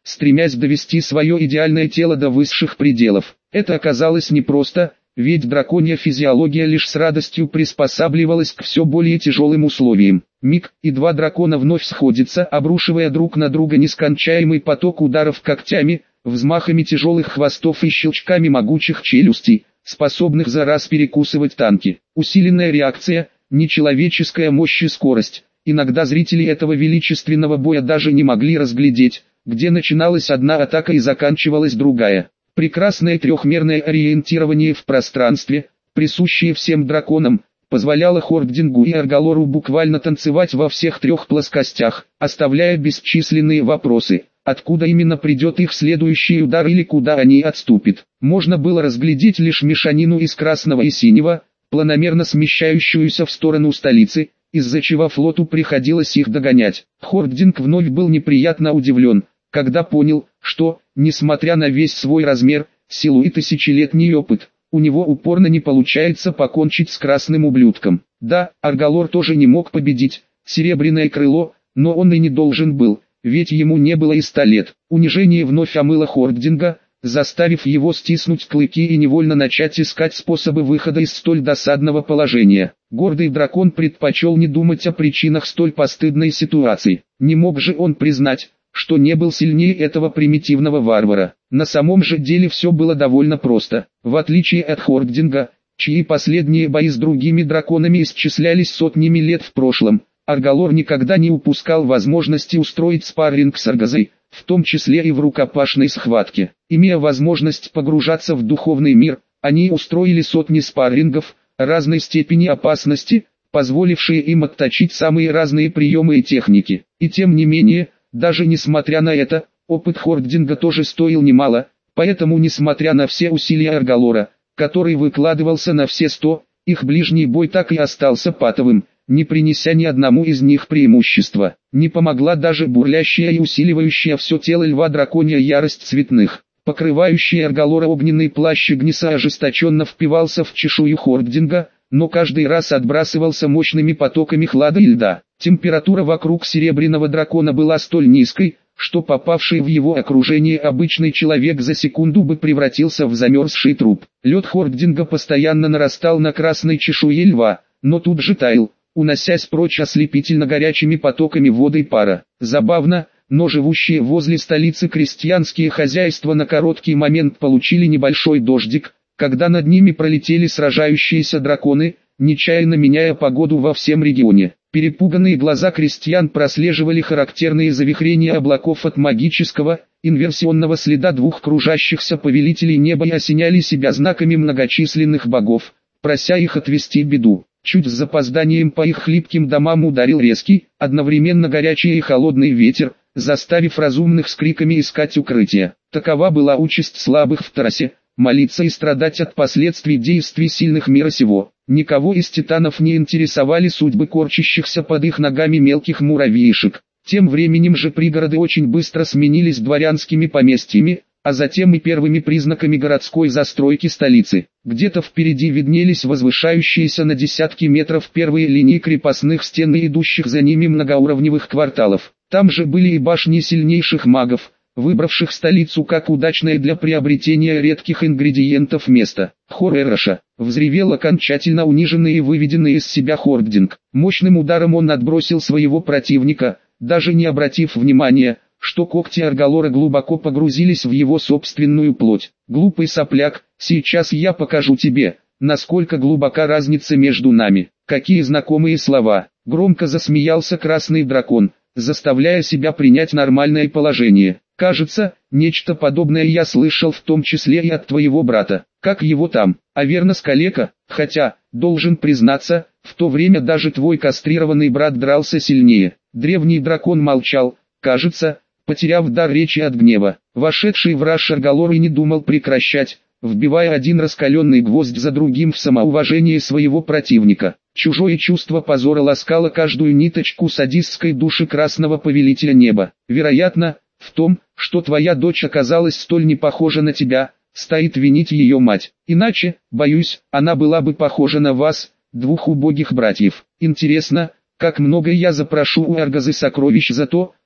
стремясь довести свое идеальное тело до высших пределов. Это оказалось непросто, ведь драконья физиология лишь с радостью приспосабливалась к все более тяжелым условиям. Миг, и два дракона вновь сходятся, обрушивая друг на друга нескончаемый поток ударов когтями, взмахами тяжелых хвостов и щелчками могучих челюстей, способных за раз перекусывать танки. Усиленная реакция, нечеловеческая мощь и скорость. Иногда зрители этого величественного боя даже не могли разглядеть, где начиналась одна атака и заканчивалась другая. Прекрасное трехмерное ориентирование в пространстве, присущее всем драконам, позволяло Хордингу и Аргалору буквально танцевать во всех трех плоскостях, оставляя бесчисленные вопросы, откуда именно придет их следующий удар или куда они отступят. Можно было разглядеть лишь мешанину из красного и синего, планомерно смещающуюся в сторону столицы, из-за чего флоту приходилось их догонять. Хординг вновь был неприятно удивлен, когда понял, что, несмотря на весь свой размер, силу и тысячелетний опыт, у него упорно не получается покончить с красным ублюдком. Да, Аргалор тоже не мог победить Серебряное Крыло, но он и не должен был, ведь ему не было и 100 лет. Унижение вновь омыло Хординга, заставив его стиснуть клыки и невольно начать искать способы выхода из столь досадного положения. Гордый дракон предпочел не думать о причинах столь постыдной ситуации. Не мог же он признать, что не был сильнее этого примитивного варвара. На самом же деле все было довольно просто. В отличие от Хординга, чьи последние бои с другими драконами исчислялись сотнями лет в прошлом, Аргалор никогда не упускал возможности устроить спарринг с Аргазой, в том числе и в рукопашной схватке. Имея возможность погружаться в духовный мир, они устроили сотни спаррингов, разной степени опасности, позволившие им отточить самые разные приемы и техники. И тем не менее, даже несмотря на это, опыт Хординга тоже стоил немало, поэтому несмотря на все усилия Аргалора, который выкладывался на все 100, их ближний бой так и остался патовым, не принеся ни одному из них преимущества. Не помогла даже бурлящая и усиливающая все тело льва драконья ярость цветных. Покрывающий Аргалора огненный плащ Игниса ожесточенно впивался в чешую Хординга, но каждый раз отбрасывался мощными потоками хлада и льда. Температура вокруг серебряного дракона была столь низкой, что попавший в его окружение обычный человек за секунду бы превратился в замерзший труп. Лед Хординга постоянно нарастал на красной чешуе льва, но тут же таял, уносясь прочь ослепительно горячими потоками воды и пара. Забавно, но живущие возле столицы крестьянские хозяйства на короткий момент получили небольшой дождик, когда над ними пролетели сражающиеся драконы, нечаянно меняя погоду во всем регионе. Перепуганные глаза крестьян прослеживали характерные завихрения облаков от магического, инверсионного следа двух кружащихся повелителей неба и осеняли себя знаками многочисленных богов, прося их отвести беду. Чуть с запозданием по их хлипким домам ударил резкий, одновременно горячий и холодный ветер, заставив разумных с криками искать укрытие. Такова была участь слабых в Тарасе, молиться и страдать от последствий действий сильных мира сего. Никого из титанов не интересовали судьбы корчащихся под их ногами мелких муравьишек. Тем временем же пригороды очень быстро сменились дворянскими поместьями, а затем и первыми признаками городской застройки столицы. Где-то впереди виднелись возвышающиеся на десятки метров первые линии крепостных стен и идущих за ними многоуровневых кварталов. Там же были и башни сильнейших магов, выбравших столицу как удачное для приобретения редких ингредиентов место. Хор-Эраша, взревел окончательно униженный и выведенный из себя Хординг. Мощным ударом он отбросил своего противника, даже не обратив внимания, что когти Аргалора глубоко погрузились в его собственную плоть. «Глупый сопляк, сейчас я покажу тебе, насколько глубока разница между нами». Какие знакомые слова. Громко засмеялся красный дракон, заставляя себя принять нормальное положение. «Кажется, нечто подобное я слышал в том числе и от твоего брата. Как его там? Авернос калека? Хотя, должен признаться, в то время даже твой кастрированный брат дрался сильнее». Древний дракон молчал, кажется, потеряв дар речи от гнева. Вошедший в раж Аргалор и не думал прекращать, вбивая один раскаленный гвоздь за другим в самоуважение своего противника. Чужое чувство позора ласкало каждую ниточку садистской души красного повелителя неба. Вероятно, в том, что твоя дочь оказалась столь не похожа на тебя, стоит винить ее мать. Иначе, боюсь, она была бы похожа на вас, двух убогих братьев. Интересно, как много я запрошу у Аргазы сокровищ за то,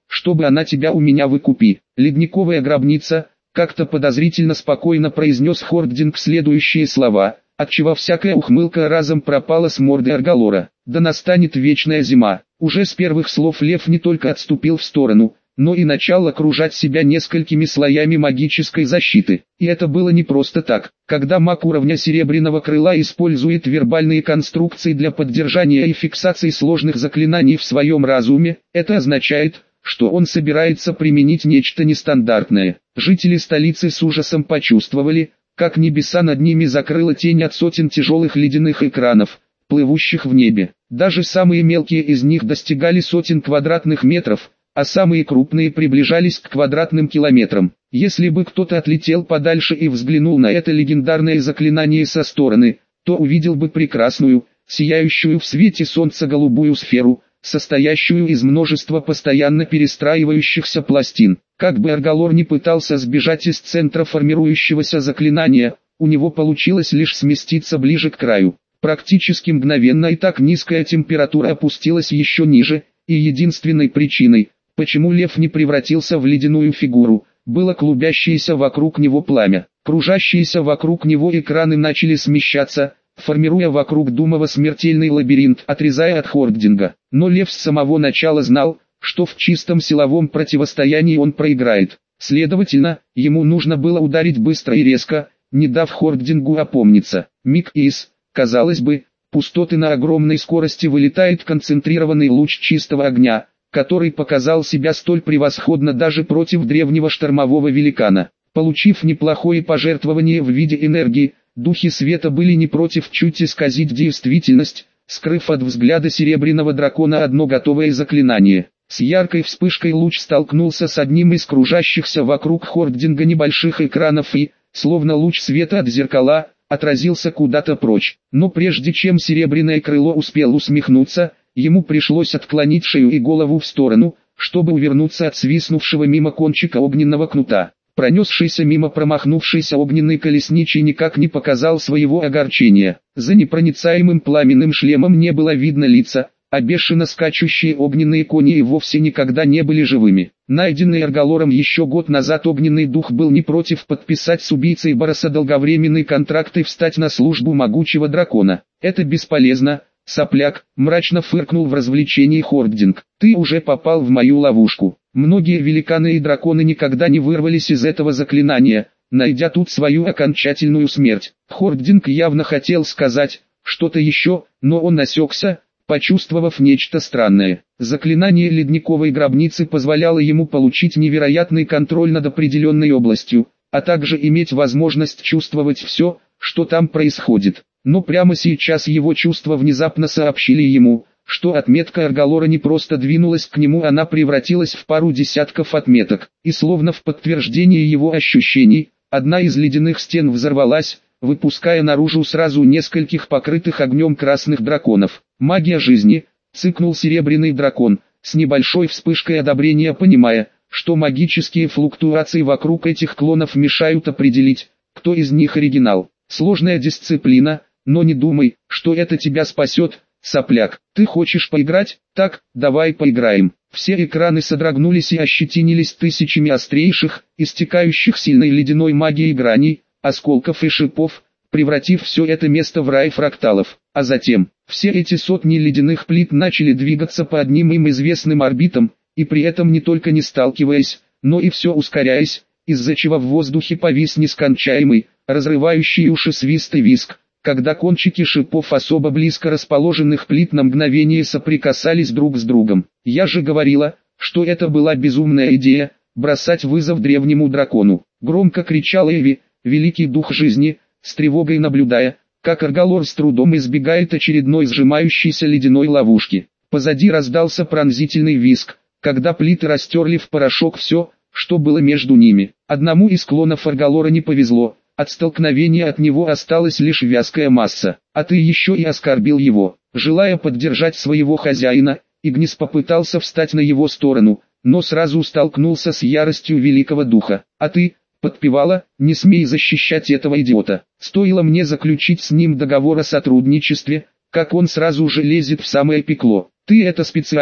чтобы она тебя у меня выкупи. Ледниковая гробница, как-то подозрительно спокойно произнес Хординг следующие слова, отчего всякая ухмылка разом пропала с морды Аргалора. Да настанет вечная зима. Уже с первых слов лев не только отступил в сторону, но и начал окружать себя несколькими слоями магической защиты. И это было не просто так. Когда маг уровня Серебряного Крыла использует вербальные конструкции для поддержания и фиксации сложных заклинаний в своем разуме, это означает, что он собирается применить нечто нестандартное. Жители столицы с ужасом почувствовали, как небеса над ними закрыла тень от сотен тяжелых ледяных экранов, плывущих в небе. Даже самые мелкие из них достигали сотен квадратных метров, а самые крупные приближались к квадратным километрам. Если бы кто-то отлетел подальше и взглянул на это легендарное заклинание со стороны, то увидел бы прекрасную, сияющую в свете солнца голубую сферу, состоящую из множества постоянно перестраивающихся пластин. Как бы Аргалор не пытался сбежать из центра формирующегося заклинания, у него получилось лишь сместиться ближе к краю. Практически мгновенно и так низкая температура опустилась еще ниже, и единственной причиной, почему лев не превратился в ледяную фигуру, было клубящееся вокруг него пламя. Кружащиеся вокруг него экраны начали смещаться, формируя вокруг Думова смертельный лабиринт, отрезая от Хординга. Но лев с самого начала знал, что в чистом силовом противостоянии он проиграет. Следовательно, ему нужно было ударить быстро и резко, не дав Хордингу опомниться. Миг из, казалось бы, пустоты на огромной скорости вылетает концентрированный луч чистого огня, который показал себя столь превосходно даже против древнего штормового великана. Получив неплохое пожертвование в виде энергии, духи света были не против чуть исказить действительность, скрыв от взгляда серебряного дракона одно готовое заклинание. С яркой вспышкой луч столкнулся с одним из кружащихся вокруг Хординга небольших экранов и, словно луч света от зеркала, отразился куда-то прочь. Но прежде чем серебряное крыло успел усмехнуться, ему пришлось отклонить шею и голову в сторону, чтобы увернуться от свистнувшего мимо кончика огненного кнута. Пронесшийся мимо промахнувшийся огненный колесничий никак не показал своего огорчения. За непроницаемым пламенным шлемом не было видно лица, а бешено скачущие огненные кони и вовсе никогда не были живыми. Найденный Аргалором еще год назад огненный дух был не против подписать с убийцей Бароса долговременный контракт и встать на службу могучего дракона. «Это бесполезно, сопляк», — мрачно фыркнул в развлечении Хординг. «Ты уже попал в мою ловушку. Многие великаны и драконы никогда не вырвались из этого заклинания, найдя тут свою окончательную смерть». Хординг явно хотел сказать что-то еще, но он осекся, почувствовав нечто странное. Заклинание ледниковой гробницы позволяло ему получить невероятный контроль над определенной областью, а также иметь возможность чувствовать все, что там происходит. Но прямо сейчас его чувства внезапно сообщили ему, что отметка Аргалора не просто двинулась к нему, она превратилась в пару десятков отметок. И словно в подтверждение его ощущений, одна из ледяных стен взорвалась, выпуская наружу сразу нескольких покрытых огнем красных драконов. «Магия жизни», — цыкнул серебряный дракон, с небольшой вспышкой одобрения, понимая, что магические флуктуации вокруг этих клонов мешают определить, кто из них оригинал. «Сложная дисциплина, но не думай, что это тебя спасет, сопляк. Ты хочешь поиграть? Так, давай поиграем». Все экраны содрогнулись и ощетинились тысячами острейших, истекающих сильной ледяной магией граней, осколков и шипов, превратив все это место в рай фракталов. А затем, все эти сотни ледяных плит начали двигаться по одним им известным орбитам, и при этом не только не сталкиваясь, но и все ускоряясь, из-за чего в воздухе повис нескончаемый, разрывающий уши свист и визг, когда кончики шипов особо близко расположенных плит на мгновение соприкасались друг с другом. «Я же говорила, что это была безумная идея, бросать вызов древнему дракону», — громко кричал Эви, великий дух жизни, с тревогой наблюдая, как Аргалор с трудом избегает очередной сжимающейся ледяной ловушки. Позади раздался пронзительный визг, когда плиты растерли в порошок все, что было между ними. Одному из клонов Аргалора не повезло, от столкновения от него осталась лишь вязкая масса. «А ты еще и оскорбил его». Желая поддержать своего хозяина, Игнис попытался встать на его сторону, но сразу столкнулся с яростью великого духа. «А ты, подпевала, не смей защищать этого идиота. Стоило мне заключить с ним договор о сотрудничестве, как он сразу же лезет в самое пекло. Ты это специально,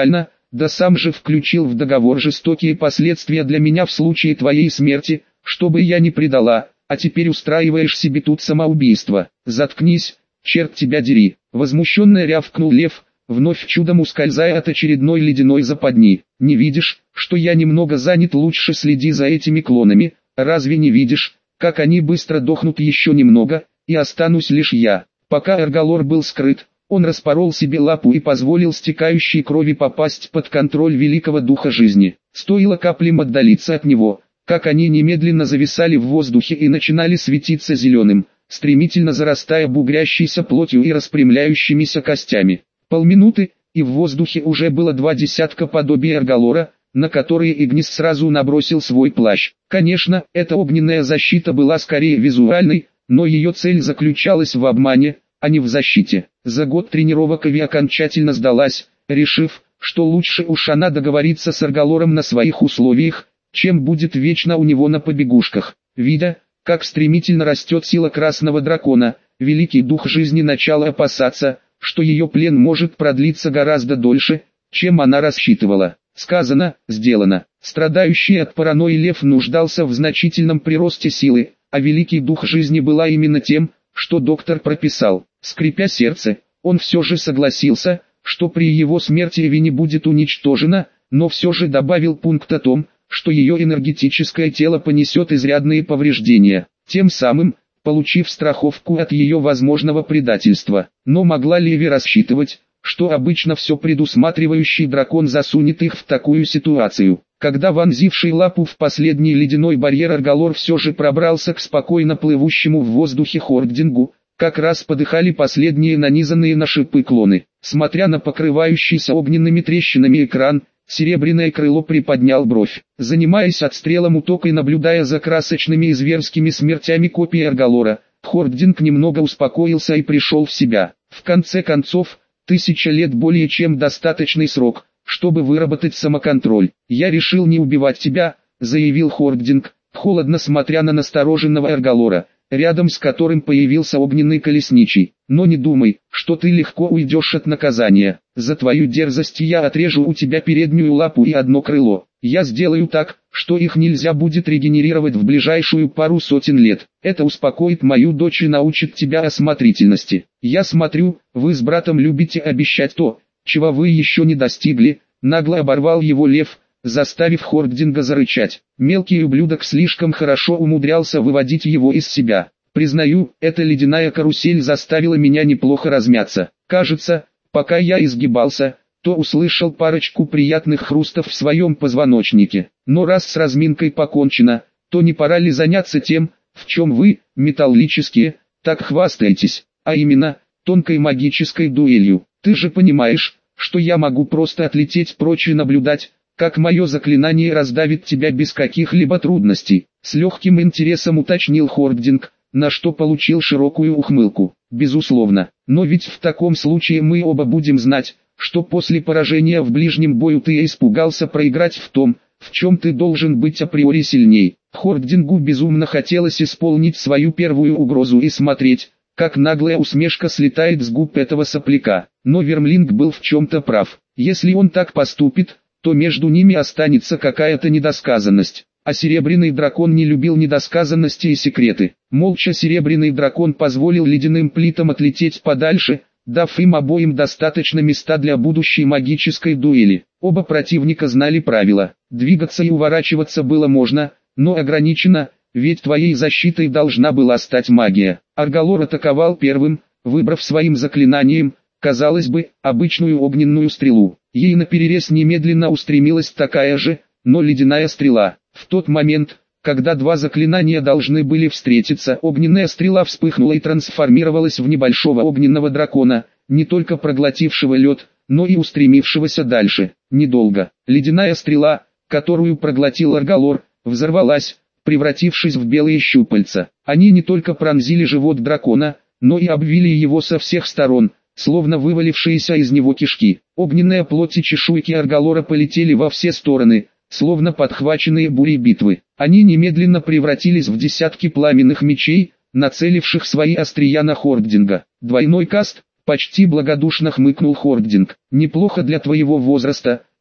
да сам же включил в договор жестокие последствия для меня в случае твоей смерти, чтобы я не предала, а теперь устраиваешь себе тут самоубийство. Заткнись, черт тебя дери!» Возмущенно рявкнул лев, вновь чудом ускользая от очередной ледяной западни. «Не видишь, что я немного занят? Лучше следи за этими клонами. Разве не видишь, как они быстро дохнут? Еще немного, и останусь лишь я». Пока Эргалор был скрыт, он распорол себе лапу и позволил стекающей крови попасть под контроль великого духа жизни. Стоило каплям отдалиться от него, как они немедленно зависали в воздухе и начинали светиться зеленым, стремительно зарастая бугрящейся плотью и распрямляющимися костями. Полминуты, и в воздухе уже было 2 десятка подобий Эргалора, на которые Игнис сразу набросил свой плащ. Конечно, эта огненная защита была скорее визуальной, но ее цель заключалась в обмане, а не в защите. За год тренировок Иви окончательно сдалась, решив, что лучше уж она договорится с Эргалором на своих условиях, чем будет вечно у него на побегушках. Видя, как стремительно растет сила красного дракона, великий дух жизни начал опасаться, что ее плен может продлиться гораздо дольше, чем она рассчитывала. Сказано, сделано. Страдающий от паранойи лев нуждался в значительном приросте силы, а великий дух жизни была именно тем, что доктор прописал. Скрипя сердце, он все же согласился, что при его смерти Эви не будет уничтожена, но все же добавил пункт о том, что ее энергетическое тело понесет изрядные повреждения, тем самым получив страховку от ее возможного предательства. Но могла ли Эви рассчитывать, что обычно все предусматривающий дракон засунет их в такую ситуацию? Когда вонзивший лапу в последний ледяной барьер Эргалор все же пробрался к спокойно плывущему в воздухе Хордингу, как раз подыхали последние нанизанные на шипы клоны. Смотря на покрывающийся огненными трещинами экран, серебряное крыло приподнял бровь. Занимаясь отстрелом уток и наблюдая за красочными и зверскими смертями копий Эргалора, Хординг немного успокоился и пришел в себя. В конце концов, 1000 лет более чем достаточный срок, чтобы выработать самоконтроль. «Я решил не убивать тебя», — заявил Хординг, холодно смотря на настороженного Эргалора, рядом с которым появился огненный колесничий. «Но не думай, что ты легко уйдешь от наказания. За твою дерзость я отрежу у тебя переднюю лапу и одно крыло. Я сделаю так, что их нельзя будет регенерировать в ближайшую пару сотен лет. Это успокоит мою дочь и научит тебя осмотрительности. Я смотрю, вы с братом любите обещать то, чего вы еще не достигли», — нагло оборвал его лев, заставив Хординга зарычать. Мелкий ублюдок слишком хорошо умудрялся выводить его из себя. «Признаю, эта ледяная карусель заставила меня неплохо размяться. Кажется, пока я изгибался, то услышал парочку приятных хрустов в своем позвоночнике. Но раз с разминкой покончено, то не пора ли заняться тем, в чем вы, металлические, так хвастаетесь, а именно, тонкой магической дуэлью? Ты же понимаешь, что я могу просто отлететь прочь и наблюдать, как мое заклинание раздавит тебя без каких-либо трудностей», — с легким интересом уточнил Хординг, на что получил широкую ухмылку. «Безусловно, но ведь в таком случае мы оба будем знать, что после поражения в ближнем бою ты испугался проиграть в том, в чем ты должен быть априори сильней». Хордингу безумно хотелось исполнить свою первую угрозу и смотреть, как наглая усмешка слетает с губ этого сопляка. Но Вермлинг был в чем-то прав. Если он так поступит, то между ними останется какая-то недосказанность. А Серебряный дракон не любил недосказанности и секреты. Молча Серебряный дракон позволил ледяным плитам отлететь подальше, дав им обоим достаточно места для будущей магической дуэли. Оба противника знали правила. Двигаться и уворачиваться было можно, но ограничено, ведь твоей защитой должна была стать магия. Эргалор атаковал первым, выбрав своим заклинанием, казалось бы, обычную огненную стрелу. Ей наперерез немедленно устремилась такая же, но ледяная стрела. В тот момент, когда два заклинания должны были встретиться, огненная стрела вспыхнула и трансформировалась в небольшого огненного дракона, не только проглотившего лед, но и устремившегося дальше. Недолго. Ледяная стрела, которую проглотил Эргалор, взорвалась, превратившись в белые щупальца. Они не только пронзили живот дракона, но и обвили его со всех сторон, словно вывалившиеся из него кишки. Огненная плоть и чешуйки Эргалора полетели во все стороны, словно подхваченные бурей битвы. Они немедленно превратились в десятки пламенных мечей, нацеливших свои острия на Хординга. «Двойной каст», — почти благодушно хмыкнул Хординг. «Неплохо для твоего возраста,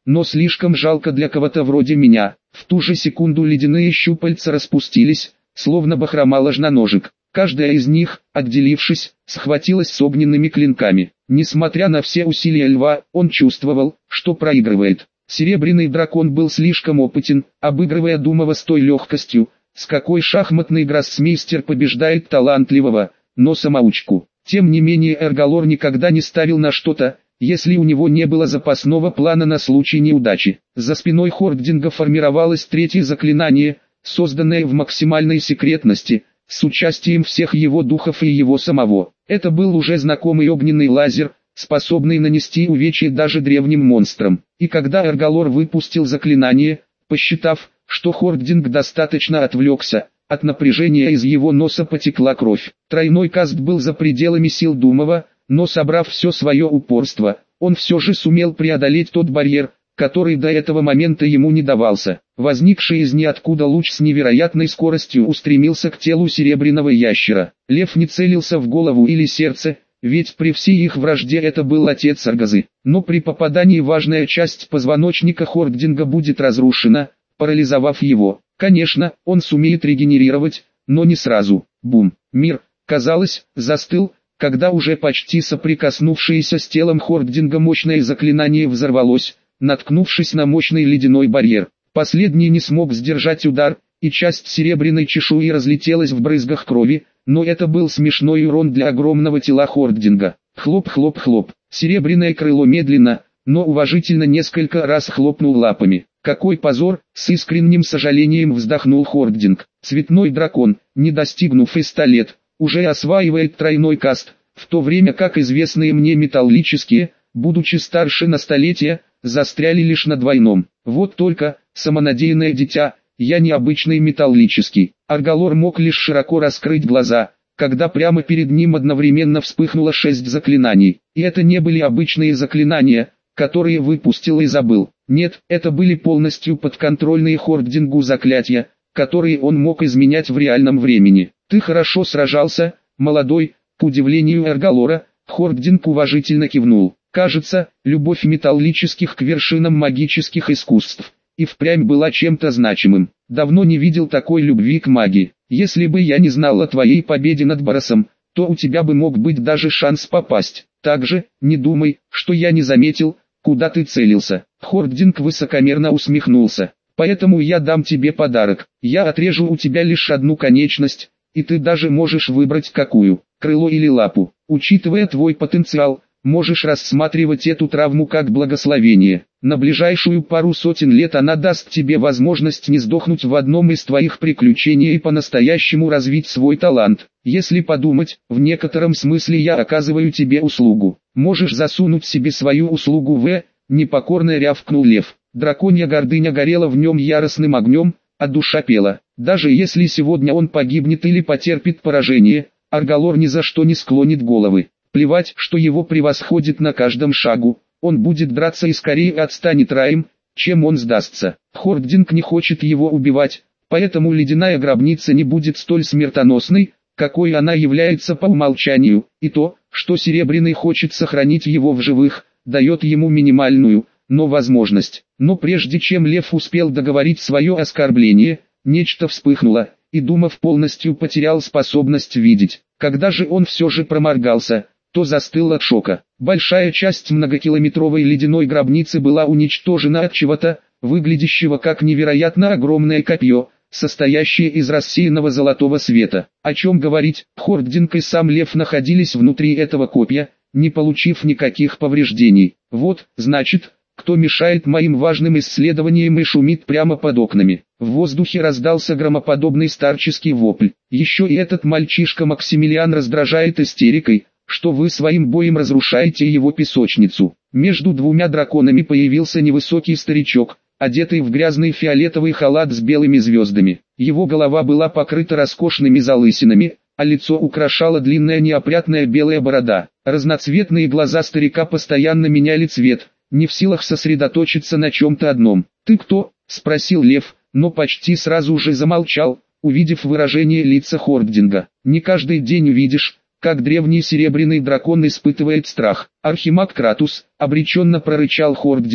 но слишком жалко для кого-то вроде меня. В ту же секунду ледяные щупальца распустились, словно бахрома ложноножек. Каждая из них, отделившись, схватилась с огненными клинками. Несмотря на все усилия льва, он чувствовал, что проигрывает. Серебряный дракон был слишком опытен, обыгрывая Думова с той легкостью, с какой шахматный гроссмейстер побеждает талантливого, но самоучку. Тем не менее Эргалор никогда не ставил на что-то, если у него не было запасного плана на случай неудачи. За спиной Хординга формировалось третье заклинание, созданное в максимальной секретности, с участием всех его духов и его самого. Это был уже знакомый огненный лазер, способный нанести увечья даже древним монстрам. И когда Эргалор выпустил заклинание, посчитав, что Хординг достаточно отвлекся, от напряжения из его носа потекла кровь. Тройной каст был за пределами сил Думова, но собрав все свое упорство, он все же сумел преодолеть тот барьер, который до этого момента ему не давался. Возникший из ниоткуда луч с невероятной скоростью устремился к телу серебряного ящера. Лев не целился в голову или сердце, ведь при всей их вражде это был отец Аргазы. Но при попадании важная часть позвоночника Хординга будет разрушена, парализовав его. Конечно, он сумеет регенерировать, но не сразу. Бум! Мир, казалось, застыл, когда уже почти соприкоснувшееся с телом Хординга мощное заклинание взорвалось, наткнувшись на мощный ледяной барьер. Последний не смог сдержать удар, и часть серебряной чешуи разлетелась в брызгах крови, но это был смешной урон для огромного тела Хординга. Хлоп-хлоп-хлоп. Серебряное крыло медленно, но уважительно несколько раз хлопнул лапами. Какой позор, с искренним сожалением вздохнул Хординг. Цветной дракон, не достигнув и 100 лет, уже осваивает тройной каст, в то время как известные мне металлические, будучи старше на столетия, застряли лишь на двойном. Вот только, самонадеянное дитя, я необычный металлический. Аргалор мог лишь широко раскрыть глаза, когда прямо перед ним одновременно вспыхнуло 6 заклинаний. И это не были обычные заклинания, которые выпустил и забыл. Нет, это были полностью подконтрольные Хордингу заклятия, которые он мог изменять в реальном времени. «Ты хорошо сражался, молодой», к удивлению Эргалора, Хординг уважительно кивнул. Кажется, любовь металлических к вершинам магических искусств и впрямь была чем-то значимым. Давно не видел такой любви к магии. Если бы я не знал о твоей победе над Боросом, то у тебя бы мог быть даже шанс попасть. Также, не думай, что я не заметил, куда ты целился. Хординг высокомерно усмехнулся. Поэтому я дам тебе подарок. Я отрежу у тебя лишь одну конечность, и ты даже можешь выбрать какую, крыло или лапу. Учитывая твой потенциал, можешь рассматривать эту травму как благословение. На ближайшую пару сотен лет она даст тебе возможность не сдохнуть в одном из твоих приключений и по-настоящему развить свой талант. Если подумать, в некотором смысле я оказываю тебе услугу. Можешь засунуть себе свою услугу в... Непокорно рявкнул лев. Драконья гордыня горела в нем яростным огнем, а душа пела. Даже если сегодня он погибнет или потерпит поражение, Аргалор ни за что не склонит головы. Плевать, что его превосходит на каждом шагу, он будет драться и скорее отстанет раем, чем он сдастся. Хординг не хочет его убивать, поэтому ледяная гробница не будет столь смертоносной, какой она является по умолчанию, и то, что Серебряный хочет сохранить его в живых, дает ему минимальную, но возможность. Но прежде чем лев успел договорить свое оскорбление, нечто вспыхнуло, и Думов полностью потерял способность видеть. Когда же он все же проморгался, то застыл от шока. Большая часть многокилометровой ледяной гробницы была уничтожена от чего-то, выглядящего как невероятно огромное копье, состоящее из рассеянного золотого света. О чем говорить, Хординг и сам лев находились внутри этого копья, не получив никаких повреждений. Вот, значит, кто мешает моим важным исследованиям и шумит прямо под окнами. В воздухе раздался громоподобный старческий вопль. Еще и этот мальчишка Максимилиан раздражает истерикой, что вы своим боем разрушаете его песочницу. Между двумя драконами появился невысокий старичок, одетый в грязный фиолетовый халат с белыми звездами. Его голова была покрыта роскошными залысинами, а лицо украшала длинная неопрятная белая борода. Разноцветные глаза старика постоянно меняли цвет, не в силах сосредоточиться на чем-то одном. «Ты кто?» – спросил лев, но почти сразу же замолчал, увидев выражение лица Хординга. «Не каждый день увидишь, как древний серебряный дракон испытывает страх». «Архимаг Кратус», – обреченно прорычал Хординг,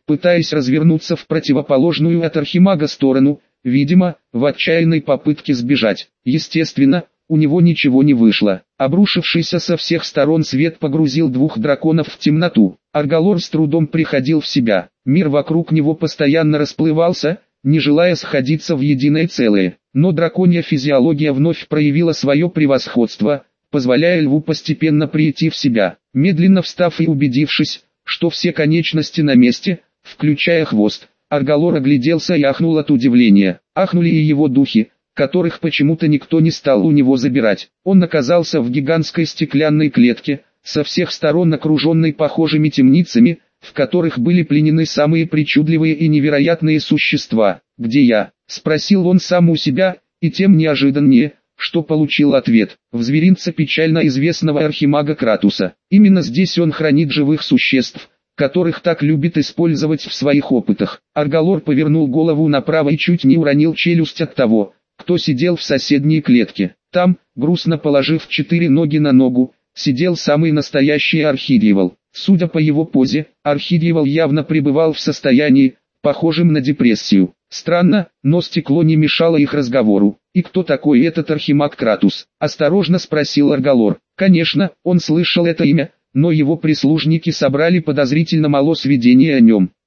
пытаясь развернуться в противоположную от архимага сторону, видимо, в отчаянной попытке сбежать. Естественно, у него ничего не вышло. Обрушившийся со всех сторон свет погрузил двух драконов в темноту. Аргалор с трудом приходил в себя. Мир вокруг него постоянно расплывался, не желая сходиться в единое целое. Но драконья физиология вновь проявила свое превосходство, позволяя льву постепенно прийти в себя. Медленно встав и убедившись, что все конечности на месте, включая хвост, Аргалор огляделся и ахнул от удивления. Ахнули и его духи, которых почему-то никто не стал у него забирать. Он оказался в гигантской стеклянной клетке, со всех сторон окруженной похожими темницами, в которых были пленены самые причудливые и невероятные существа. «Где я?» – спросил он сам у себя, и тем неожиданнее, что получил ответ. В зверинце печально известного архимага Кратуса. Именно здесь он хранит живых существ, которых так любит использовать в своих опытах. Аргалор повернул голову направо и чуть не уронил челюсть от того, кто сидел в соседней клетке. Там, грустно положив 4 ноги на ногу, сидел самый настоящий архидьявол. Судя по его позе, архидьявол явно пребывал в состоянии, похожем на депрессию. Странно, но стекло не мешало их разговору. «И кто такой этот архимаг Кратус?» – осторожно спросил Аргалор. Конечно, он слышал это имя, но его прислужники собрали подозрительно мало сведений о нем.